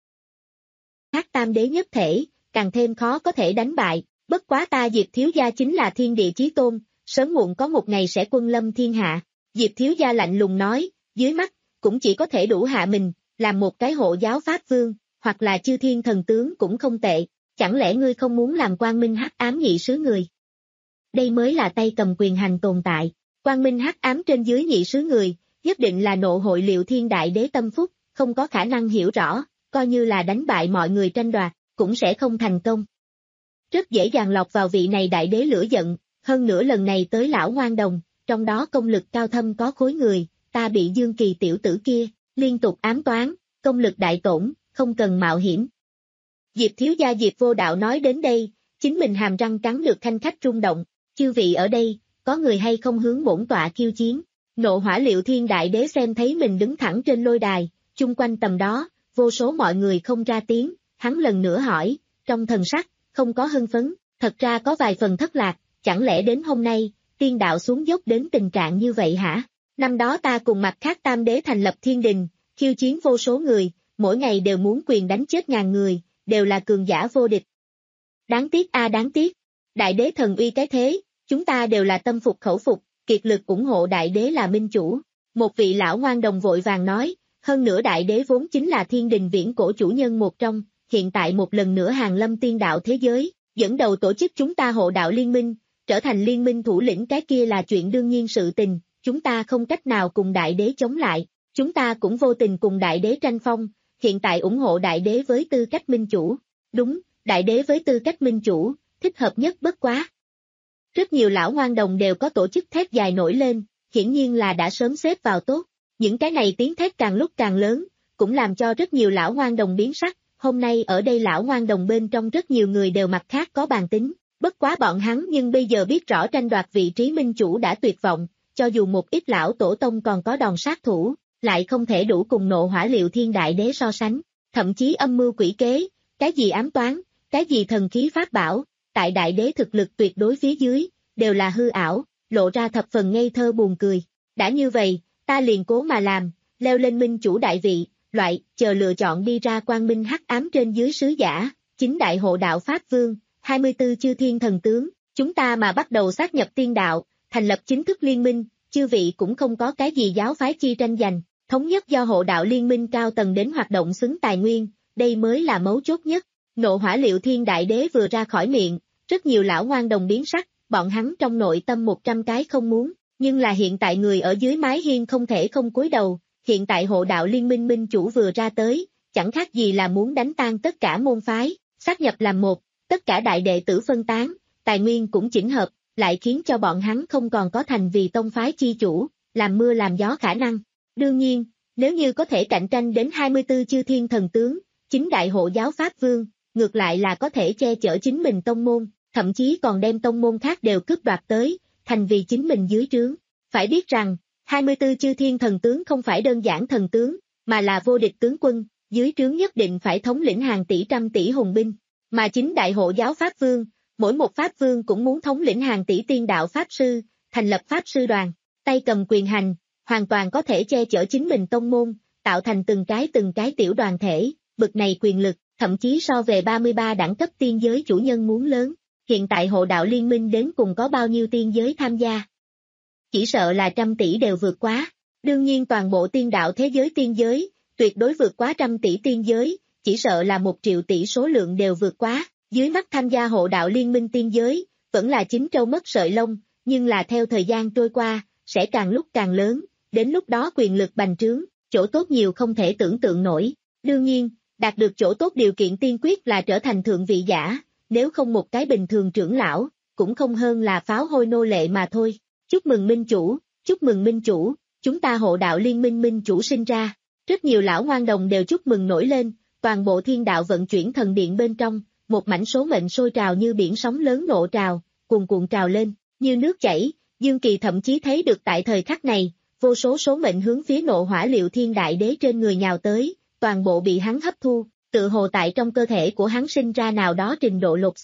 Hắc tam đế nhất thể, càng thêm khó có thể đánh bại, bất quá ta Diệp thiếu gia chính là thiên địa chí tôn, sớm muộn có một ngày sẽ quân lâm thiên hạ. Diệp thiếu gia lạnh lùng nói, dưới mắt, cũng chỉ có thể đủ hạ mình, làm một cái hộ giáo pháp vương, hoặc là chư thiên thần tướng cũng không tệ, chẳng lẽ ngươi không muốn làm Quang Minh hắc ám nhị sứ người? Đây mới là tay cầm quyền hành tồn tại, Quang Minh hắc ám trên dưới nhị sứ người, nhất định là nộ hội Liệu Thiên Đại Đế tâm phúc, không có khả năng hiểu rõ, coi như là đánh bại mọi người tranh đoạt, cũng sẽ không thành công. Rất dễ dàng lọt vào vị này đại đế lửa giận, hơn nữa lần này tới lão hoang đồng, trong đó công lực cao thâm có khối người, ta bị Dương Kỳ tiểu tử kia, liên tục ám toán, công lực đại tổn, không cần mạo hiểm. Diệp thiếu gia Diệp vô đạo nói đến đây, chính mình hàm răng cắn được khanh khách rung động, chư vị ở đây, có người hay không hướng bổn tọa khiêu chiến. Nộ hỏa Liệu Thiên Đại Đế xem thấy mình đứng thẳng trên lôi đài, chung quanh tầm đó, vô số mọi người không ra tiếng, hắn lần nữa hỏi, trong thần sắc, không có hưng phấn, thật ra có vài phần thất lạc, chẳng lẽ đến hôm nay, tiên đạo xuống dốc đến tình trạng như vậy hả? Năm đó ta cùng mặt khác tam đế thành lập thiên đình, khiêu chiến vô số người, mỗi ngày đều muốn quyền đánh chết ngàn người, đều là cường giả vô địch. Đáng tiếc a đáng tiếc, đại đế thần uy cái thế, chúng ta đều là tâm phục khẩu phục, kiệt lực ủng hộ đại đế là minh chủ. Một vị lão ngoan đồng vội vàng nói, hơn nữa đại đế vốn chính là thiên đình viễn cổ chủ nhân một trong, hiện tại một lần nữa hàng lâm tiên đạo thế giới, dẫn đầu tổ chức chúng ta hộ đạo liên minh, trở thành liên minh thủ lĩnh cái kia là chuyện đương nhiên sự tình, chúng ta không cách nào cùng đại đế chống lại, chúng ta cũng vô tình cùng đại đế tranh phong, hiện tại ủng hộ đại đế với tư cách minh chủ. Đúng, đại đế với tư cách minh chủ, thích hợp nhất bất quá. Rất nhiều lão ngoan đồng đều có tổ chức thét dài nổi lên, hiển nhiên là đã sớm xếp vào tốt. Những cái này tiếng thét càng lúc càng lớn, cũng làm cho rất nhiều lão ngoan đồng biến sắc. Hôm nay ở đây lão ngoan đồng bên trong rất nhiều người đều mặt khác có bàn tính, bất quá bọn hắn nhưng bây giờ biết rõ tranh đoạt vị trí minh chủ đã tuyệt vọng, cho dù một ít lão tổ tông còn có đòn sát thủ, lại không thể đủ cùng nộ hỏa Liệu Thiên Đại Đế so sánh, thậm chí âm mưu quỷ kế, cái gì ám toán, cái gì thần khí pháp bảo, tại đại đế thực lực tuyệt đối phía dưới, đều là hư ảo, lộ ra thập phần ngây thơ buồn cười. Đã như vậy, ta liền cố mà làm, leo lên minh chủ đại vị, loại, chờ lựa chọn đi ra quang minh hắc ám trên dưới sứ giả, chính đại hộ đạo Pháp Vương, hai mươi tư chư thiên thần tướng, chúng ta mà bắt đầu sát nhập tiên đạo, thành lập chính thức liên minh, chư vị cũng không có cái gì giáo phái chi tranh giành, thống nhất do hộ đạo liên minh cao tầng đến hoạt động xứng tài nguyên, đây mới là mấu chốt nhất. Nộ hỏa Liệu Thiên Đại Đế vừa ra khỏi miệng, rất nhiều lão ngoan đồng biến sắc, bọn hắn trong nội tâm một trăm cái không muốn, nhưng là hiện tại người ở dưới mái hiên không thể không cúi đầu, hiện tại hộ đạo liên minh minh chủ vừa ra tới, chẳng khác gì là muốn đánh tan tất cả môn phái, sát nhập làm một, tất cả đại đệ tử phân tán, tài nguyên cũng chỉnh hợp, lại khiến cho bọn hắn không còn có thành vì tông phái chi chủ, làm mưa làm gió khả năng. Đương nhiên, nếu như có thể cạnh tranh đến hai mươi tư chư thiên thần tướng, chính đại hộ giáo Pháp Vương, ngược lại là có thể che chở chính mình tông môn, thậm chí còn đem tông môn khác đều cướp đoạt tới, thành vì chính mình dưới trướng. Phải biết rằng, hai mươi tư chư thiên thần tướng không phải đơn giản thần tướng, mà là vô địch tướng quân, dưới trướng nhất định phải thống lĩnh hàng tỷ trăm tỷ hùng binh, mà chính đại hộ giáo Pháp Vương, mỗi một Pháp Vương cũng muốn thống lĩnh hàng tỷ tiên đạo Pháp Sư, thành lập Pháp Sư đoàn, tay cầm quyền hành, hoàn toàn có thể che chở chính mình tông môn, tạo thành từng cái từng cái tiểu đoàn thể, bực này quyền lực, thậm chí so về ba mươi ba đẳng cấp tiên giới chủ nhân muốn lớn. Hiện tại hộ đạo liên minh đến cùng có bao nhiêu tiên giới tham gia? Chỉ sợ là trăm tỷ đều vượt quá. Đương nhiên toàn bộ tiên đạo thế giới tiên giới, tuyệt đối vượt quá trăm tỷ tiên giới, chỉ sợ là một triệu tỷ số lượng đều vượt quá. Dưới mắt tham gia hộ đạo liên minh tiên giới, vẫn là chín trâu mất sợi lông, nhưng là theo thời gian trôi qua, sẽ càng lúc càng lớn, đến lúc đó quyền lực bành trướng, chỗ tốt nhiều không thể tưởng tượng nổi. Đương nhiên, đạt được chỗ tốt điều kiện tiên quyết là trở thành thượng vị giả, nếu không một cái bình thường trưởng lão, cũng không hơn là pháo hôi nô lệ mà thôi. Chúc mừng minh chủ, chúc mừng minh chủ, chúng ta hộ đạo liên minh minh chủ sinh ra. Rất nhiều lão ngoan đồng đều chúc mừng nổi lên, toàn bộ thiên đạo vận chuyển thần điện bên trong, một mảnh số mệnh sôi trào như biển sóng lớn nộ trào, cuồn cuộn trào lên, như nước chảy. Dương Kỳ thậm chí thấy được tại thời khắc này, vô số số mệnh hướng phía nộ hỏa Liệu Thiên Đại Đế trên người nhào tới, toàn bộ bị hắn hấp thu, tự hồ tại trong cơ thể của hắn sinh ra nào đó trình độ lột xác,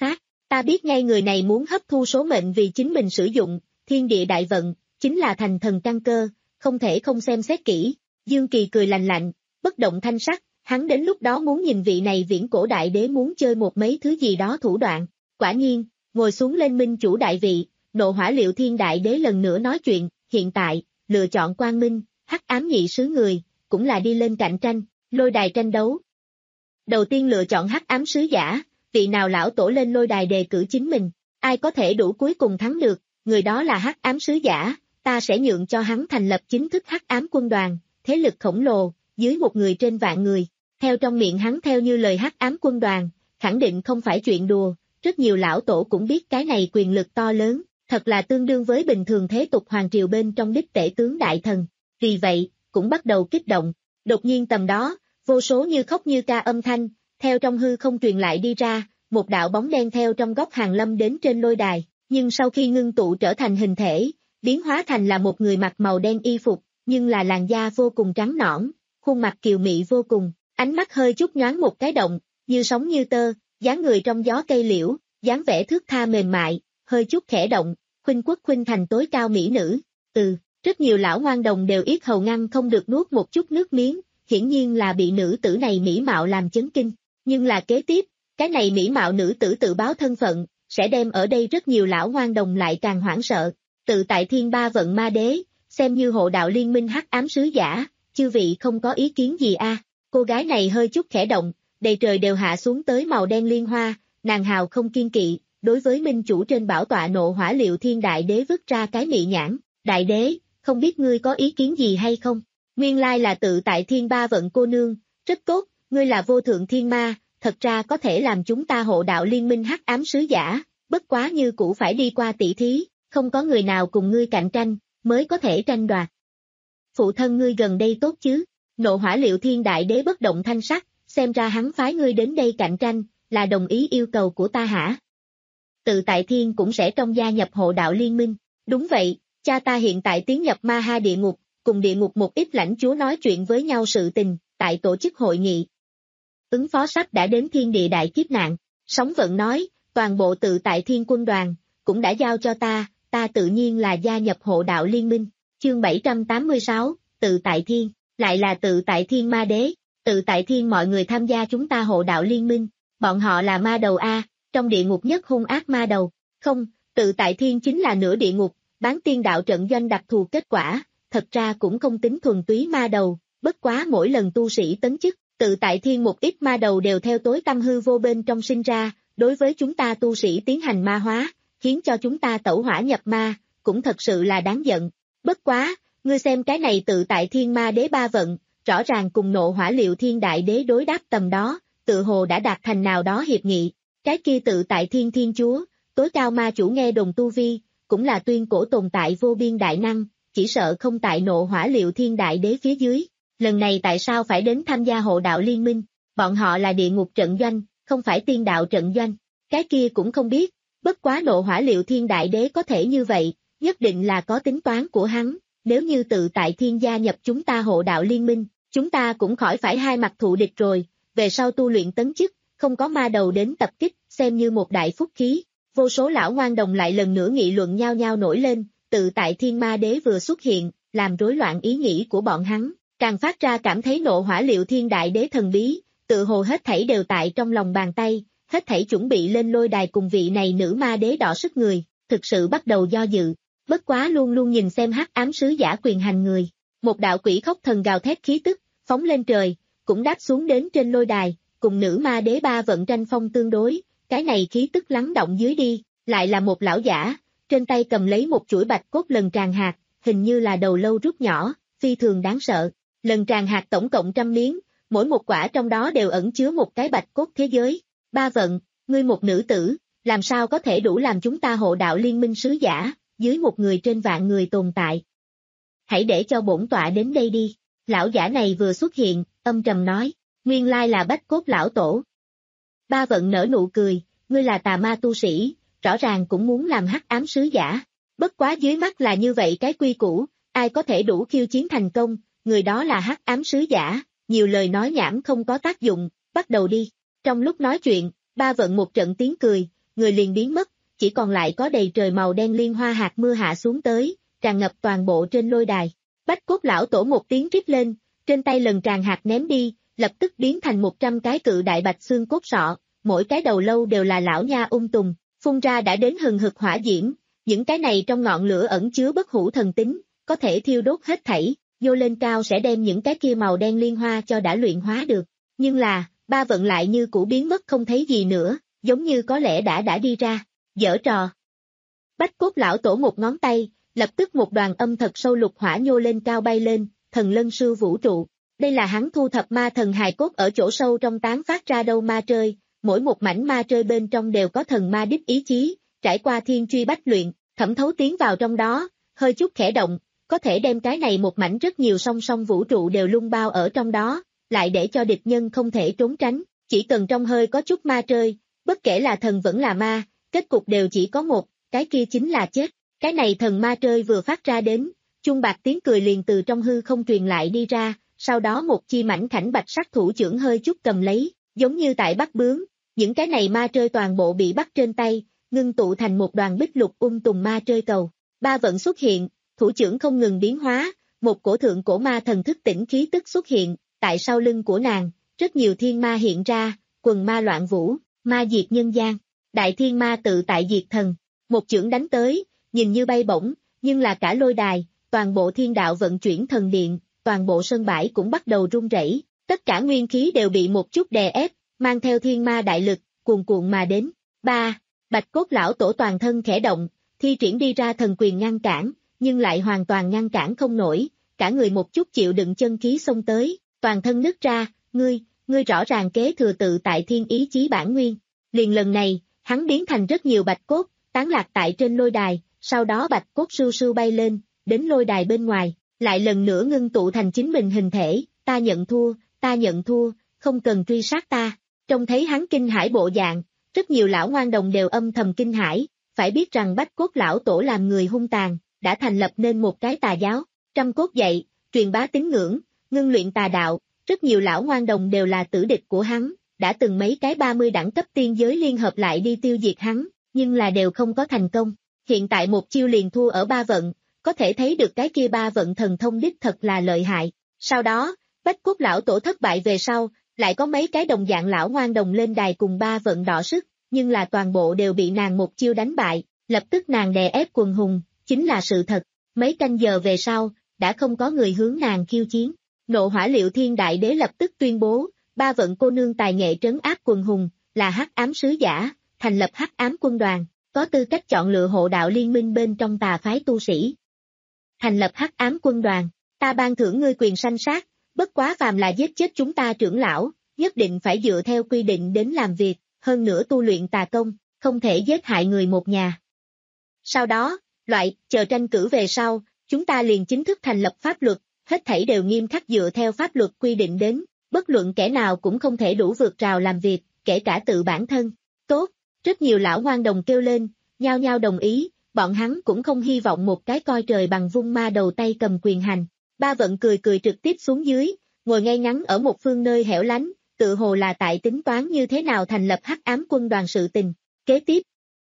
Ta biết ngay người này muốn hấp thu số mệnh vì chính mình sử dụng, thiên địa đại vận, chính là thành thần căn cơ, không thể không xem xét kỹ. Dương Kỳ cười lạnh lạnh, bất động thanh sắc, hắn đến lúc đó muốn nhìn vị này viễn cổ đại đế muốn chơi một mấy thứ gì đó thủ đoạn. Quả nhiên, ngồi xuống lên minh chủ đại vị, Nộ Hỏa Liệu Thiên đại đế lần nữa nói chuyện, hiện tại, lựa chọn quang minh, hắc ám nhị sứ người, cũng là đi lên cạnh tranh, lôi đài tranh đấu. Đầu tiên lựa chọn hắc ám sứ giả, vị nào lão tổ lên lôi đài đề cử chính mình, ai có thể đủ cuối cùng thắng được, người đó là hắc ám sứ giả, ta sẽ nhượng cho hắn thành lập chính thức hắc ám quân đoàn, thế lực khổng lồ, dưới một người trên vạn người. Theo trong miệng hắn theo như lời hắc ám quân đoàn, khẳng định không phải chuyện đùa, rất nhiều lão tổ cũng biết cái này quyền lực to lớn, thật là tương đương với bình thường thế tục hoàng triều bên trong đích tể tướng đại thần. Vì vậy, cũng bắt đầu kích động. Đột nhiên tầm đó, vô số như khóc như ca âm thanh, theo trong hư không truyền lại đi ra, một đạo bóng đen theo trong góc hàng lâm đến trên lôi đài, nhưng sau khi ngưng tụ trở thành hình thể, biến hóa thành là một người mặc màu đen y phục, nhưng là làn da vô cùng trắng nõn, khuôn mặt kiều mị vô cùng, ánh mắt hơi chút nhoáng một cái động, như sóng như tơ, dáng người trong gió cây liễu, dáng vẻ thước tha mềm mại, hơi chút khẽ động, khuynh quốc khuynh thành tối cao mỹ nữ. Ừ, rất nhiều lão ngoan đồng đều yết hầu ngăn không được nuốt một chút nước miếng, hiển nhiên là bị nữ tử này mỹ mạo làm chấn kinh, nhưng là kế tiếp, cái này mỹ mạo nữ tử tự báo thân phận, sẽ đem ở đây rất nhiều lão ngoan đồng lại càng hoảng sợ. Tự tại thiên ba vận ma đế, xem như hộ đạo liên minh hắc ám sứ giả, chư vị không có ý kiến gì a? À? Cô gái này hơi chút khẽ động, đầy trời đều hạ xuống tới màu đen liên hoa, nàng hào không kiên kỵ, đối với minh chủ trên bảo tọa Nộ Hỏa Liệu Thiên đại đế vứt ra cái mị nhãn, đại đế, không biết ngươi có ý kiến gì hay không? Nguyên lai là tự tại thiên ba vận cô nương, rất tốt, ngươi là vô thượng thiên ma, thật ra có thể làm chúng ta hộ đạo liên minh hắc ám sứ giả, bất quá như cũ phải đi qua tỷ thí, không có người nào cùng ngươi cạnh tranh, mới có thể tranh đoạt. Phụ thân ngươi gần đây tốt chứ? Nộ Hỏa Liệu Thiên đại đế bất động thanh sắc, xem ra hắn phái ngươi đến đây cạnh tranh, là đồng ý yêu cầu của ta hả? Tự tại thiên cũng sẽ trong gia nhập hộ đạo liên minh. Đúng vậy, cha ta hiện tại tiến nhập ma ha địa ngục, cùng địa ngục một ít lãnh chúa nói chuyện với nhau sự tình, tại tổ chức hội nghị. Ứng phó sắp đã đến thiên địa đại kiếp nạn, Sóng Vận nói, toàn bộ tự tại thiên quân đoàn, cũng đã giao cho ta, ta tự nhiên là gia nhập hộ đạo liên minh. Chương bảy trăm tám mươi sáu, tự tại thiên, lại là tự tại thiên ma đế, tự tại thiên mọi người tham gia chúng ta hộ đạo liên minh, bọn họ là ma đầu A, trong địa ngục nhất hung ác ma đầu, không, tự tại thiên chính là nửa địa ngục, bán tiên đạo trận doanh đặc thù kết quả, thật ra cũng không tính thuần túy ma đầu, bất quá mỗi lần tu sĩ tấn chức, tự tại thiên một ít ma đầu đều theo tối tâm hư vô bên trong sinh ra, đối với chúng ta tu sĩ tiến hành ma hóa, khiến cho chúng ta tẩu hỏa nhập ma, cũng thật sự là đáng giận. Bất quá, ngươi xem cái này tự tại thiên ma đế ba vận, rõ ràng cùng Nộ Hỏa Liệu Thiên đại đế đối đáp tầm đó, tự hồ đã đạt thành nào đó hiệp nghị, cái kia tự tại thiên thiên chúa, tối cao ma chủ nghe đồn tu vi, cũng là tuyên cổ tồn tại vô biên đại năng, chỉ sợ không tại Nộ Hỏa Liệu Thiên đại đế phía dưới, lần này tại sao phải đến tham gia hộ đạo liên minh, bọn họ là địa ngục trận doanh, không phải tiên đạo trận doanh, cái kia cũng không biết, bất quá Nộ Hỏa Liệu Thiên đại đế có thể như vậy, nhất định là có tính toán của hắn, nếu như tự tại thiên gia nhập chúng ta hộ đạo liên minh, chúng ta cũng khỏi phải hai mặt thù địch rồi, về sau tu luyện tấn chức, không có ma đầu đến tập kích, xem như một đại phúc khí. Vô số lão ngoan đồng lại lần nữa nghị luận nhau nhau nổi lên, tự tại thiên ma đế vừa xuất hiện, làm rối loạn ý nghĩ của bọn hắn, càng phát ra cảm thấy Nộ Hỏa Liệu Thiên đại đế thần bí, tự hồ hết thảy đều tại trong lòng bàn tay, hết thảy chuẩn bị lên lôi đài cùng vị này nữ ma đế đỏ sức người, thực sự bắt đầu do dự. Bất quá luôn luôn nhìn xem hắc ám sứ giả quyền hành người, một đạo quỷ khóc thần gào thét khí tức, phóng lên trời, cũng đáp xuống đến trên lôi đài, cùng nữ ma đế ba vận tranh phong tương đối, cái này khí tức lắng động dưới đi, lại là một lão giả, trên tay cầm lấy một chuỗi bạch cốt lần tràng hạt, hình như là đầu lâu rút nhỏ, phi thường đáng sợ, lần tràng hạt tổng cộng trăm miếng, mỗi một quả trong đó đều ẩn chứa một cái bạch cốt thế giới, ba vận, ngươi một nữ tử, làm sao có thể đủ làm chúng ta hộ đạo liên minh sứ giả, dưới một người trên vạn người tồn tại. Hãy để cho bổn tọa đến đây đi, lão giả này vừa xuất hiện, âm trầm nói, nguyên lai là Bách Cốt lão tổ. Ba vận nở nụ cười, ngươi là tà ma tu sĩ, rõ ràng cũng muốn làm hắc ám sứ giả, bất quá dưới mắt là như vậy cái quy củ, ai có thể đủ khiêu chiến thành công, người đó là hắc ám sứ giả, nhiều lời nói nhảm không có tác dụng, bắt đầu đi. Trong lúc nói chuyện, ba vận một trận tiếng cười, người liền biến mất, chỉ còn lại có đầy trời màu đen liên hoa hạt mưa hạ xuống tới, tràn ngập toàn bộ trên lôi đài. Bách Cốt lão tổ một tiếng rít lên, trên tay lần tràn hạt ném đi, lập tức biến thành một trăm cái cự đại bạch xương cốt sọ, mỗi cái đầu lâu đều là lão nha ung tùng, phun ra đã đến hừng hực hỏa diễm, những cái này trong ngọn lửa ẩn chứa bất hủ thần tính, có thể thiêu đốt hết thảy, vô lên cao sẽ đem những cái kia màu đen liên hoa cho đã luyện hóa được. Nhưng là, ba vận lại như cũ biến mất không thấy gì nữa, giống như có lẽ đã đã đi ra, giở trò. Bách Cốt lão tổ một ngón tay, lập tức một đoàn âm thật sâu lục hỏa nhô lên cao bay lên, thần lân sư vũ trụ. Đây là hắn thu thập ma thần hài cốt ở chỗ sâu trong tán phát ra đâu ma trơi, mỗi một mảnh ma trơi bên trong đều có thần ma đích ý chí, trải qua thiên truy bách luyện, thẩm thấu tiến vào trong đó, hơi chút khẽ động, có thể đem cái này một mảnh rất nhiều song song vũ trụ đều lung bao ở trong đó, lại để cho địch nhân không thể trốn tránh, chỉ cần trong hơi có chút ma trơi, bất kể là thần vẫn là ma, kết cục đều chỉ có một, cái kia chính là chết. Cái này thần ma trơi vừa phát ra đến, chuông bạc tiếng cười liền từ trong hư không truyền lại đi ra, sau đó một chi mảnh khảnh bạch sắc thủ trưởng hơi chút cầm lấy, giống như tại bắt bướm, những cái này ma trơi toàn bộ bị bắt trên tay, ngưng tụ thành một đoàn bích lục ung tùng ma trơi cầu. Ba vận xuất hiện, thủ trưởng không ngừng biến hóa, một cổ thượng cổ ma thần thức tỉnh khí tức xuất hiện, tại sau lưng của nàng, rất nhiều thiên ma hiện ra, quần ma loạn vũ, ma diệt nhân gian, đại thiên ma tự tại diệt thần, một chưởng đánh tới, nhìn như bay bổng, nhưng là cả lôi đài, toàn bộ thiên đạo vận chuyển thần điện, toàn bộ sân bãi cũng bắt đầu rung rẩy, tất cả nguyên khí đều bị một chút đè ép, mang theo thiên ma đại lực, cuồn cuộn mà đến. Ba, Bạch Cốt lão tổ toàn thân khẽ động, thi triển đi ra thần quyền ngăn cản, nhưng lại hoàn toàn ngăn cản không nổi, cả người một chút chịu đựng chân khí xông tới, toàn thân nứt ra, ngươi, ngươi rõ ràng kế thừa tự tại thiên ý chí bản nguyên. Liền lần này, hắn biến thành rất nhiều bạch cốt, tán lạc tại trên lôi đài, sau đó bạch cốt sưu sưu bay lên, đến lôi đài bên ngoài, lại lần nữa ngưng tụ thành chính mình hình thể, ta nhận thua, ta nhận thua, không cần truy sát ta. Trông thấy hắn kinh hãi bộ dạng, rất nhiều lão ngoan đồng đều âm thầm kinh hãi, phải biết rằng Bách Cốt lão tổ làm người hung tàn, đã thành lập nên một cái tà giáo, trăm cốt dạy, truyền bá tín ngưỡng, ngưng luyện tà đạo, rất nhiều lão ngoan đồng đều là tử địch của hắn, đã từng mấy cái ba mươi đẳng cấp tiên giới liên hợp lại đi tiêu diệt hắn, nhưng là đều không có thành công. Hiện tại một chiêu liền thua ở ba vận, có thể thấy được cái kia ba vận thần thông đích thật là lợi hại. Sau đó, Bách Cốt lão tổ thất bại về sau, lại có mấy cái đồng dạng lão ngoan đồng lên đài cùng ba vận đọ sức, nhưng là toàn bộ đều bị nàng một chiêu đánh bại, lập tức nàng đè ép quần hùng, chính là sự thật. Mấy canh giờ về sau, đã không có người hướng nàng khiêu chiến. Nộ Hỏa Liệu Thiên Đại Đế lập tức tuyên bố, ba vận cô nương tài nghệ trấn áp quần hùng, là hắc ám sứ giả, thành lập hắc ám quân đoàn, có tư cách chọn lựa hộ đạo liên minh bên trong tà phái tu sĩ. Thành lập hắc ám quân đoàn, ta ban thưởng ngươi quyền sanh sát, bất quá phàm là giết chết chúng ta trưởng lão, nhất định phải dựa theo quy định đến làm việc, hơn nữa tu luyện tà công, không thể giết hại người một nhà. Sau đó, loại, chờ tranh cử về sau, chúng ta liền chính thức thành lập pháp luật, hết thảy đều nghiêm khắc dựa theo pháp luật quy định đến, bất luận kẻ nào cũng không thể đủ vượt rào làm việc, kể cả tự bản thân. Tốt, rất nhiều lão ngoan đồng kêu lên, nhao nhao đồng ý, bọn hắn cũng không hy vọng một cái coi trời bằng vung ma đầu tay cầm quyền hành. Ba vận cười cười trực tiếp xuống dưới, ngồi ngay ngắn ở một phương nơi hẻo lánh, tự hồ là tại tính toán như thế nào thành lập hắc ám quân đoàn sự tình. Kế tiếp,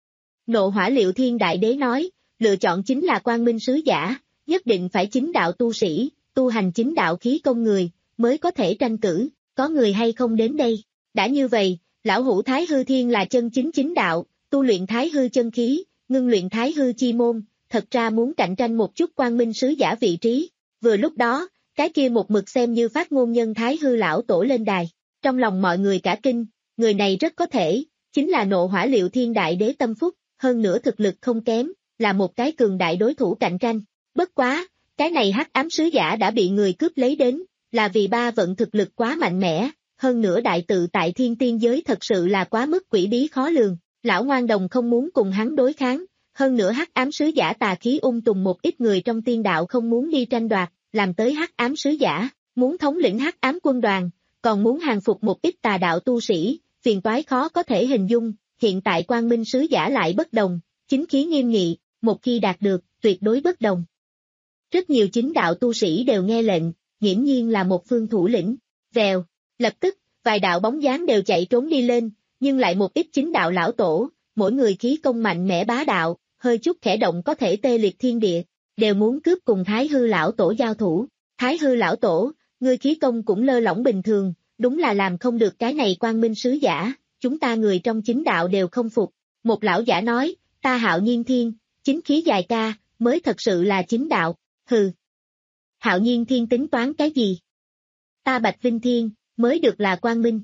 Nộ Hỏa Liệu Thiên Đại Đế nói, lựa chọn chính là quang minh sứ giả, nhất định phải chính đạo tu sĩ, tu hành chính đạo khí công người, mới có thể tranh cử, có người hay không đến đây. Đã như vậy, lão hủ Thái Hư Thiên là chân chính chính đạo, tu luyện Thái Hư chân khí, ngưng luyện Thái Hư chi môn, thật ra muốn cạnh tranh một chút quang minh sứ giả vị trí. Vừa lúc đó, cái kia một mực xem như phát ngôn nhân Thái Hư lão tổ lên đài, trong lòng mọi người cả kinh, người này rất có thể, chính là Nộ Hỏa Liệu Thiên Đại Đế Tâm Phúc, hơn nữa thực lực không kém, là một cái cường đại đối thủ cạnh tranh. Bất quá, cái này hắc ám sứ giả đã bị người cướp lấy đến, là vì ba vận thực lực quá mạnh mẽ, hơn nữa đại tự tại thiên tiên giới thật sự là quá mức quỷ bí khó lường, lão ngoan đồng không muốn cùng hắn đối kháng, hơn nữa hắc ám sứ giả tà khí ung tùng một ít người trong tiên đạo không muốn đi tranh đoạt, làm tới hắc ám sứ giả, muốn thống lĩnh hắc ám quân đoàn, còn muốn hàng phục một ít tà đạo tu sĩ, phiền toái khó có thể hình dung, hiện tại quang minh sứ giả lại bất đồng, chính khí nghiêm nghị, một khi đạt được, tuyệt đối bất đồng. Rất nhiều chính đạo tu sĩ đều nghe lệnh, nghiễm nhiên là một phương thủ lĩnh, vèo, lập tức, vài đạo bóng dáng đều chạy trốn đi lên, nhưng lại một ít chính đạo lão tổ, mỗi người khí công mạnh mẽ bá đạo, hơi chút khẽ động có thể tê liệt thiên địa, đều muốn cướp cùng Thái Hư lão tổ giao thủ. Thái Hư lão tổ, ngươi khí công cũng lơ lỏng bình thường, đúng là làm không được cái này quang minh sứ giả, chúng ta người trong chính đạo đều không phục. Một lão giả nói, ta Hạo Nhiên Thiên, chính khí dài ca, mới thật sự là chính đạo, hừ. Hạo Nhiên Thiên tính toán cái gì? Ta Bạch Vinh Thiên, mới được là quang minh.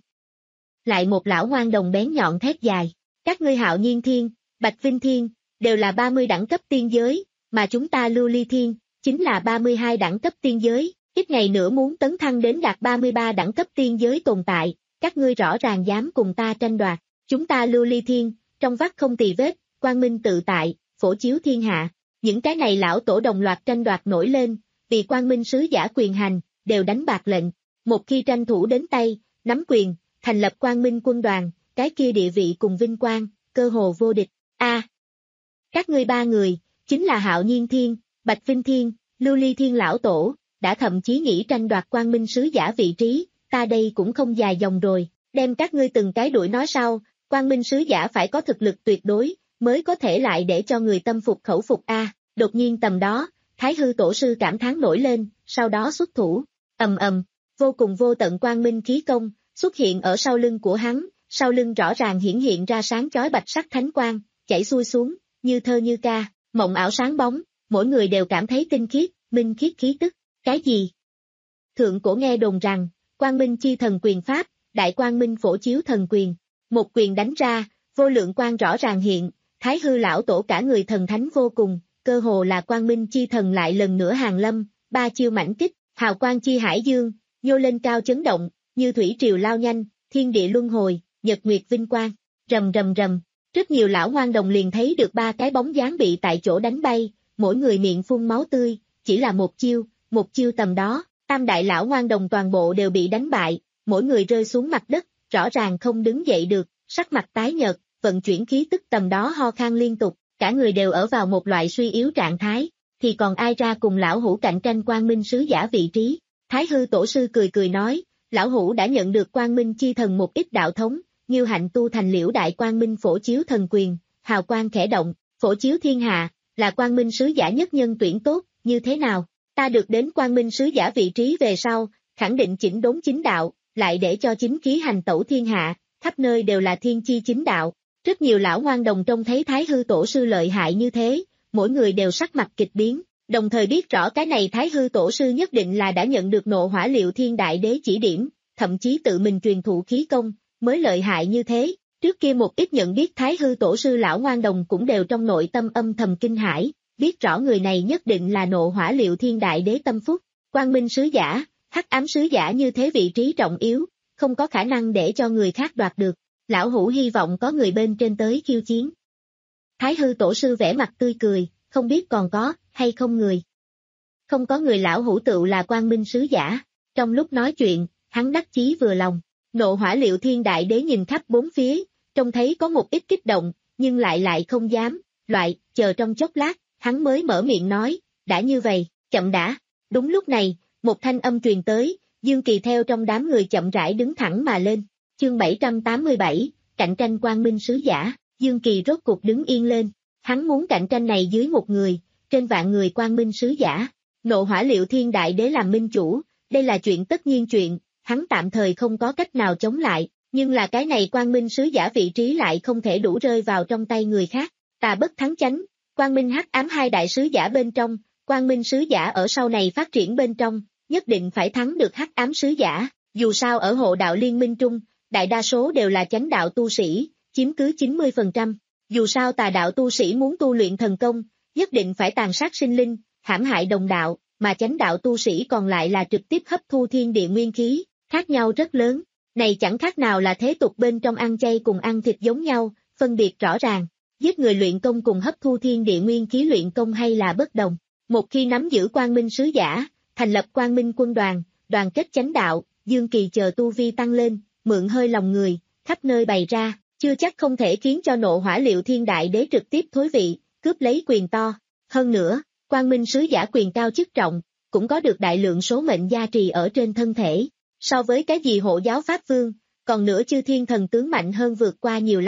Lại một lão ngoan đồng bén nhọn thét dài, các ngươi Hạo Nhiên Thiên, Bạch Vinh Thiên, đều là ba mươi đẳng cấp tiên giới, mà chúng ta Lưu Ly Thiên, chính là ba mươi hai đẳng cấp tiên giới, ít ngày nữa muốn tấn thăng đến đạt ba mươi ba đẳng cấp tiên giới tồn tại, các ngươi rõ ràng dám cùng ta tranh đoạt, chúng ta Lưu Ly Thiên, trong vắt không tì vết, quang minh tự tại, phổ chiếu thiên hạ, những cái này lão tổ đồng loạt tranh đoạt nổi lên, vì quang minh sứ giả quyền hành, đều đánh bạc lệnh, một khi tranh thủ đến tay, nắm quyền, thành lập quang minh quân đoàn, cái kia địa vị cùng vinh quang, cơ hồ vô địch, a à, các ngươi ba người, chính là Hạo Nhiên Thiên, Bạch Vinh Thiên, Lưu Ly Thiên lão tổ, đã thậm chí nghĩ tranh đoạt quang minh sứ giả vị trí, ta đây cũng không dài dòng rồi, đem các ngươi từng cái đuổi nói sau, quang minh sứ giả phải có thực lực tuyệt đối, mới có thể lại để cho người tâm phục khẩu phục a. À, đột nhiên tầm đó, Thái Hư tổ sư cảm thán nổi lên, sau đó xuất thủ, ầm ầm, vô cùng vô tận quang minh khí công, xuất hiện ở sau lưng của hắn, sau lưng rõ ràng hiển hiện ra sáng chói bạch sắc thánh quang, chảy xuôi xuống, như thơ như ca, mộng ảo sáng bóng, mỗi người đều cảm thấy tinh khiết, minh khiết khí tức, cái gì? Thượng cổ nghe đồn rằng, quang minh chi thần quyền pháp, đại quang minh phổ chiếu thần quyền, một quyền đánh ra, vô lượng quang rõ ràng hiện, Thái Hư lão tổ cả người thần thánh vô cùng, cơ hồ là quang minh chi thần lại lần nữa hàng lâm, ba chiêu mãnh kích, hào quang chi hải dương, nhô lên cao chấn động, như thủy triều lao nhanh, thiên địa luân hồi, nhật nguyệt vinh quang, rầm rầm rầm, rất nhiều lão hoang đồng liền thấy được ba cái bóng dáng bị tại chỗ đánh bay, mỗi người miệng phun máu tươi, chỉ là một chiêu, một chiêu tầm đó, tam đại lão hoang đồng toàn bộ đều bị đánh bại, mỗi người rơi xuống mặt đất, rõ ràng không đứng dậy được, sắc mặt tái nhợt, vận chuyển khí tức tầm đó ho khan liên tục, cả người đều ở vào một loại suy yếu trạng thái, thì còn ai ra cùng lão hủ cạnh tranh quang minh sứ giả vị trí. Thái Hư tổ sư cười cười nói, lão hủ đã nhận được quang minh chi thần một ít đạo thống, như hạnh tu thành liễu đại quang minh phổ chiếu thần quyền, hào quang khẽ động, phổ chiếu thiên hạ, là quang minh sứ giả nhất nhân tuyển tốt, như thế nào? Ta được đến quang minh sứ giả vị trí về sau, khẳng định chỉnh đốn chính đạo, lại để cho chính khí hành tẩu thiên hạ, khắp nơi đều là thiên chi chính đạo. Rất nhiều lão hoang đồng trông thấy Thái Hư tổ sư lợi hại như thế, mỗi người đều sắc mặt kịch biến, đồng thời biết rõ cái này Thái Hư tổ sư nhất định là đã nhận được nộ hỏa liệu thiên đại đế chỉ điểm, thậm chí tự mình truyền thụ khí công, mới lợi hại như thế. Trước kia một ít nhận biết Thái Hư tổ sư lão hoang đồng cũng đều trong nội tâm âm thầm kinh hãi, biết rõ người này nhất định là nộ hỏa liệu thiên đại đế tâm phúc, quang minh sứ giả, hắc ám sứ giả như thế vị trí trọng yếu, không có khả năng để cho người khác đoạt được. Lão hủ hy vọng có người bên trên tới khiêu chiến. Thái Hư tổ sư vẻ mặt tươi cười, không biết còn có, hay không người. Không có người lão hủ tựu là quang minh sứ giả. Trong lúc nói chuyện, hắn đắc chí vừa lòng. Nộ hỏa liệu thiên đại đế nhìn khắp bốn phía, trông thấy có một ít kích động, nhưng lại lại không dám, loại, chờ trong chốc lát, hắn mới mở miệng nói, đã như vậy, chậm đã. Đúng lúc này, một thanh âm truyền tới, Dương Kỳ theo trong đám người chậm rãi đứng thẳng mà lên. Chương bảy trăm tám mươi bảy, cạnh tranh quang minh sứ giả, Dương Kỳ rốt cuộc đứng yên lên, hắn muốn cạnh tranh này dưới một người, trên vạn người quang minh sứ giả, nộ hỏa liệu thiên đại đế làm minh chủ, đây là chuyện tất nhiên chuyện, hắn tạm thời không có cách nào chống lại, nhưng là cái này quang minh sứ giả vị trí lại không thể đủ rơi vào trong tay người khác, tà bất thắng chánh, quang minh hắc ám hai đại sứ giả bên trong, quang minh sứ giả ở sau này phát triển bên trong, nhất định phải thắng được hắc ám sứ giả, dù sao ở hộ đạo liên minh trung, đại đa số đều là chánh đạo tu sĩ, chiếm cứ chín mươi phần trăm. Dù sao tà đạo tu sĩ muốn tu luyện thần công, nhất định phải tàn sát sinh linh, hãm hại đồng đạo, mà chánh đạo tu sĩ còn lại là trực tiếp hấp thu thiên địa nguyên khí, khác nhau rất lớn. Này chẳng khác nào là thế tục bên trong ăn chay cùng ăn thịt giống nhau, phân biệt rõ ràng. Giết người luyện công cùng hấp thu thiên địa nguyên khí luyện công hay là bất đồng. Một khi nắm giữ quang minh sứ giả, thành lập quang minh quân đoàn, đoàn kết chánh đạo, Dương Kỳ chờ tu vi tăng lên, mượn hơi lòng người, khắp nơi bày ra, chưa chắc không thể khiến cho nộ hỏa liệu thiên đại đế trực tiếp thối vị, cướp lấy quyền to. Hơn nữa, quang minh sứ giả quyền cao chức trọng, cũng có được đại lượng số mệnh gia trì ở trên thân thể. So với cái gì hộ giáo pháp vương, còn nữa chư thiên thần tướng mạnh hơn vượt qua nhiều lắm.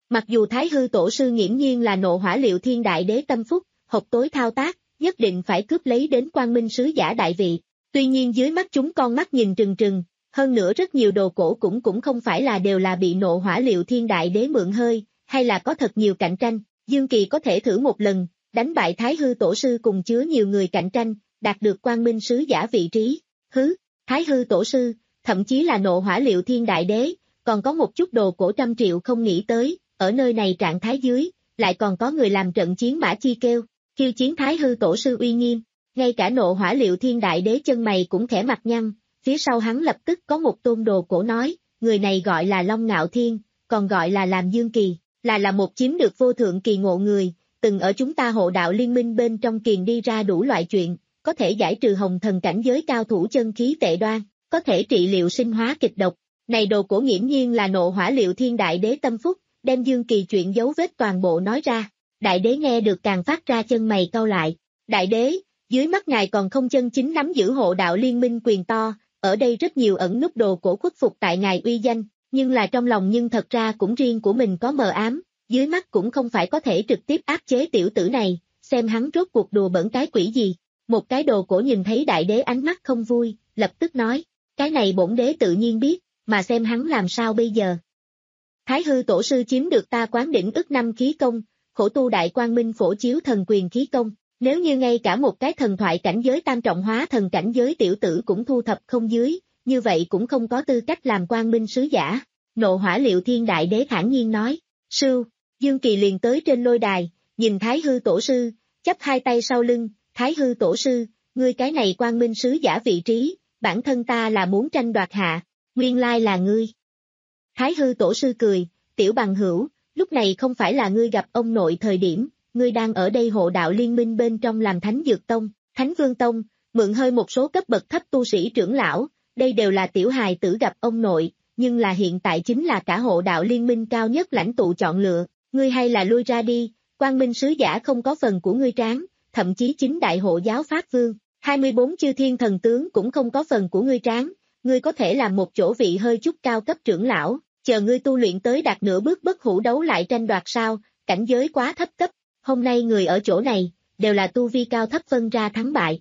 Mặc dù Thái Hư Tổ sư nghiễm nhiên là nộ hỏa liệu thiên đại đế tâm phúc, hộc tối thao tác, nhất định phải cướp lấy đến quang minh sứ giả đại vị. Tuy nhiên dưới mắt chúng con mắt nhìn trừng trừng, hơn nữa rất nhiều đồ cổ cũng cũng không phải là đều là bị nộ hỏa liệu thiên đại đế mượn hơi, hay là có thật nhiều cạnh tranh. Dương Kỳ có thể thử một lần, đánh bại Thái Hư Tổ sư cùng chứa nhiều người cạnh tranh, đạt được quang minh sứ giả vị trí. Hứ, Thái Hư Tổ sư, thậm chí là nộ hỏa liệu thiên đại đế, còn có một chút đồ cổ trăm triệu không nghĩ tới, ở nơi này trạng thái dưới, lại còn có người làm trận chiến mã chi kêu, khiêu chiến Thái Hư Tổ sư uy nghiêm, ngay cả nộ hỏa liệu thiên đại đế chân mày cũng khẽ mặt nhăn, phía sau hắn lập tức có một tôn đồ cổ nói, người này gọi là Long Ngạo Thiên, còn gọi là làm Dương Kỳ, là là một chiếm được vô thượng kỳ ngộ người, từng ở chúng ta hộ đạo liên minh bên trong kiền đi ra đủ loại chuyện, có thể giải trừ hồng thần cảnh giới cao thủ chân khí tệ đoan, có thể trị liệu sinh hóa kịch độc. Này đồ cổ nghiễm nhiên là nộ hỏa liệu thiên đại đế tâm phúc, đem Dương Kỳ chuyện dấu vết toàn bộ nói ra. Đại đế nghe được càng phát ra chân mày cau lại. Đại đế, dưới mắt ngài còn không chân chính nắm giữ hộ đạo liên minh quyền to, ở đây rất nhiều ẩn núp đồ cổ khuất phục tại ngài uy danh, nhưng là trong lòng nhưng thật ra cũng riêng của mình có mờ ám, dưới mắt cũng không phải có thể trực tiếp áp chế tiểu tử này, xem hắn rốt cuộc đùa bẩn cái quỷ gì. Một cái đồ cổ nhìn thấy đại đế ánh mắt không vui, lập tức nói, cái này bổn đế tự nhiên biết, mà xem hắn làm sao bây giờ. Thái Hư Tổ sư chiếm được ta quán đỉnh ức năm khí công, khổ tu đại quang minh phổ chiếu thần quyền khí công, nếu như ngay cả một cái thần thoại cảnh giới tam trọng hóa thần cảnh giới tiểu tử cũng thu thập không dưới, như vậy cũng không có tư cách làm quang minh sứ giả. Nộ hỏa liệu thiên đại đế thản nhiên nói, sưu, Dương Kỳ liền tới trên lôi đài, nhìn Thái Hư Tổ sư, chắp hai tay sau lưng, Thái Hư Tổ sư, ngươi cái này quang minh sứ giả vị trí, bản thân ta là muốn tranh đoạt hạ, nguyên lai là ngươi. Thái Hư Tổ sư cười, tiểu bằng hữu, lúc này không phải là ngươi gặp ông nội thời điểm, ngươi đang ở đây hộ đạo liên minh bên trong làm Thánh Dược Tông, Thánh Vương Tông, mượn hơi một số cấp bậc thấp tu sĩ trưởng lão, đây đều là tiểu hài tử gặp ông nội, nhưng là hiện tại chính là cả hộ đạo liên minh cao nhất lãnh tụ chọn lựa, ngươi hay là lui ra đi, quang minh sứ giả không có phần của ngươi tráng, thậm chí chính đại hộ giáo Pháp Vương, hai mươi bốn chư thiên thần tướng cũng không có phần của ngươi tráng, ngươi có thể làm một chỗ vị hơi chút cao cấp trưởng lão, chờ ngươi tu luyện tới đạt nửa bước bất hủ đấu lại tranh đoạt sao, cảnh giới quá thấp cấp, hôm nay người ở chỗ này, đều là tu vi cao thấp phân ra thắng bại.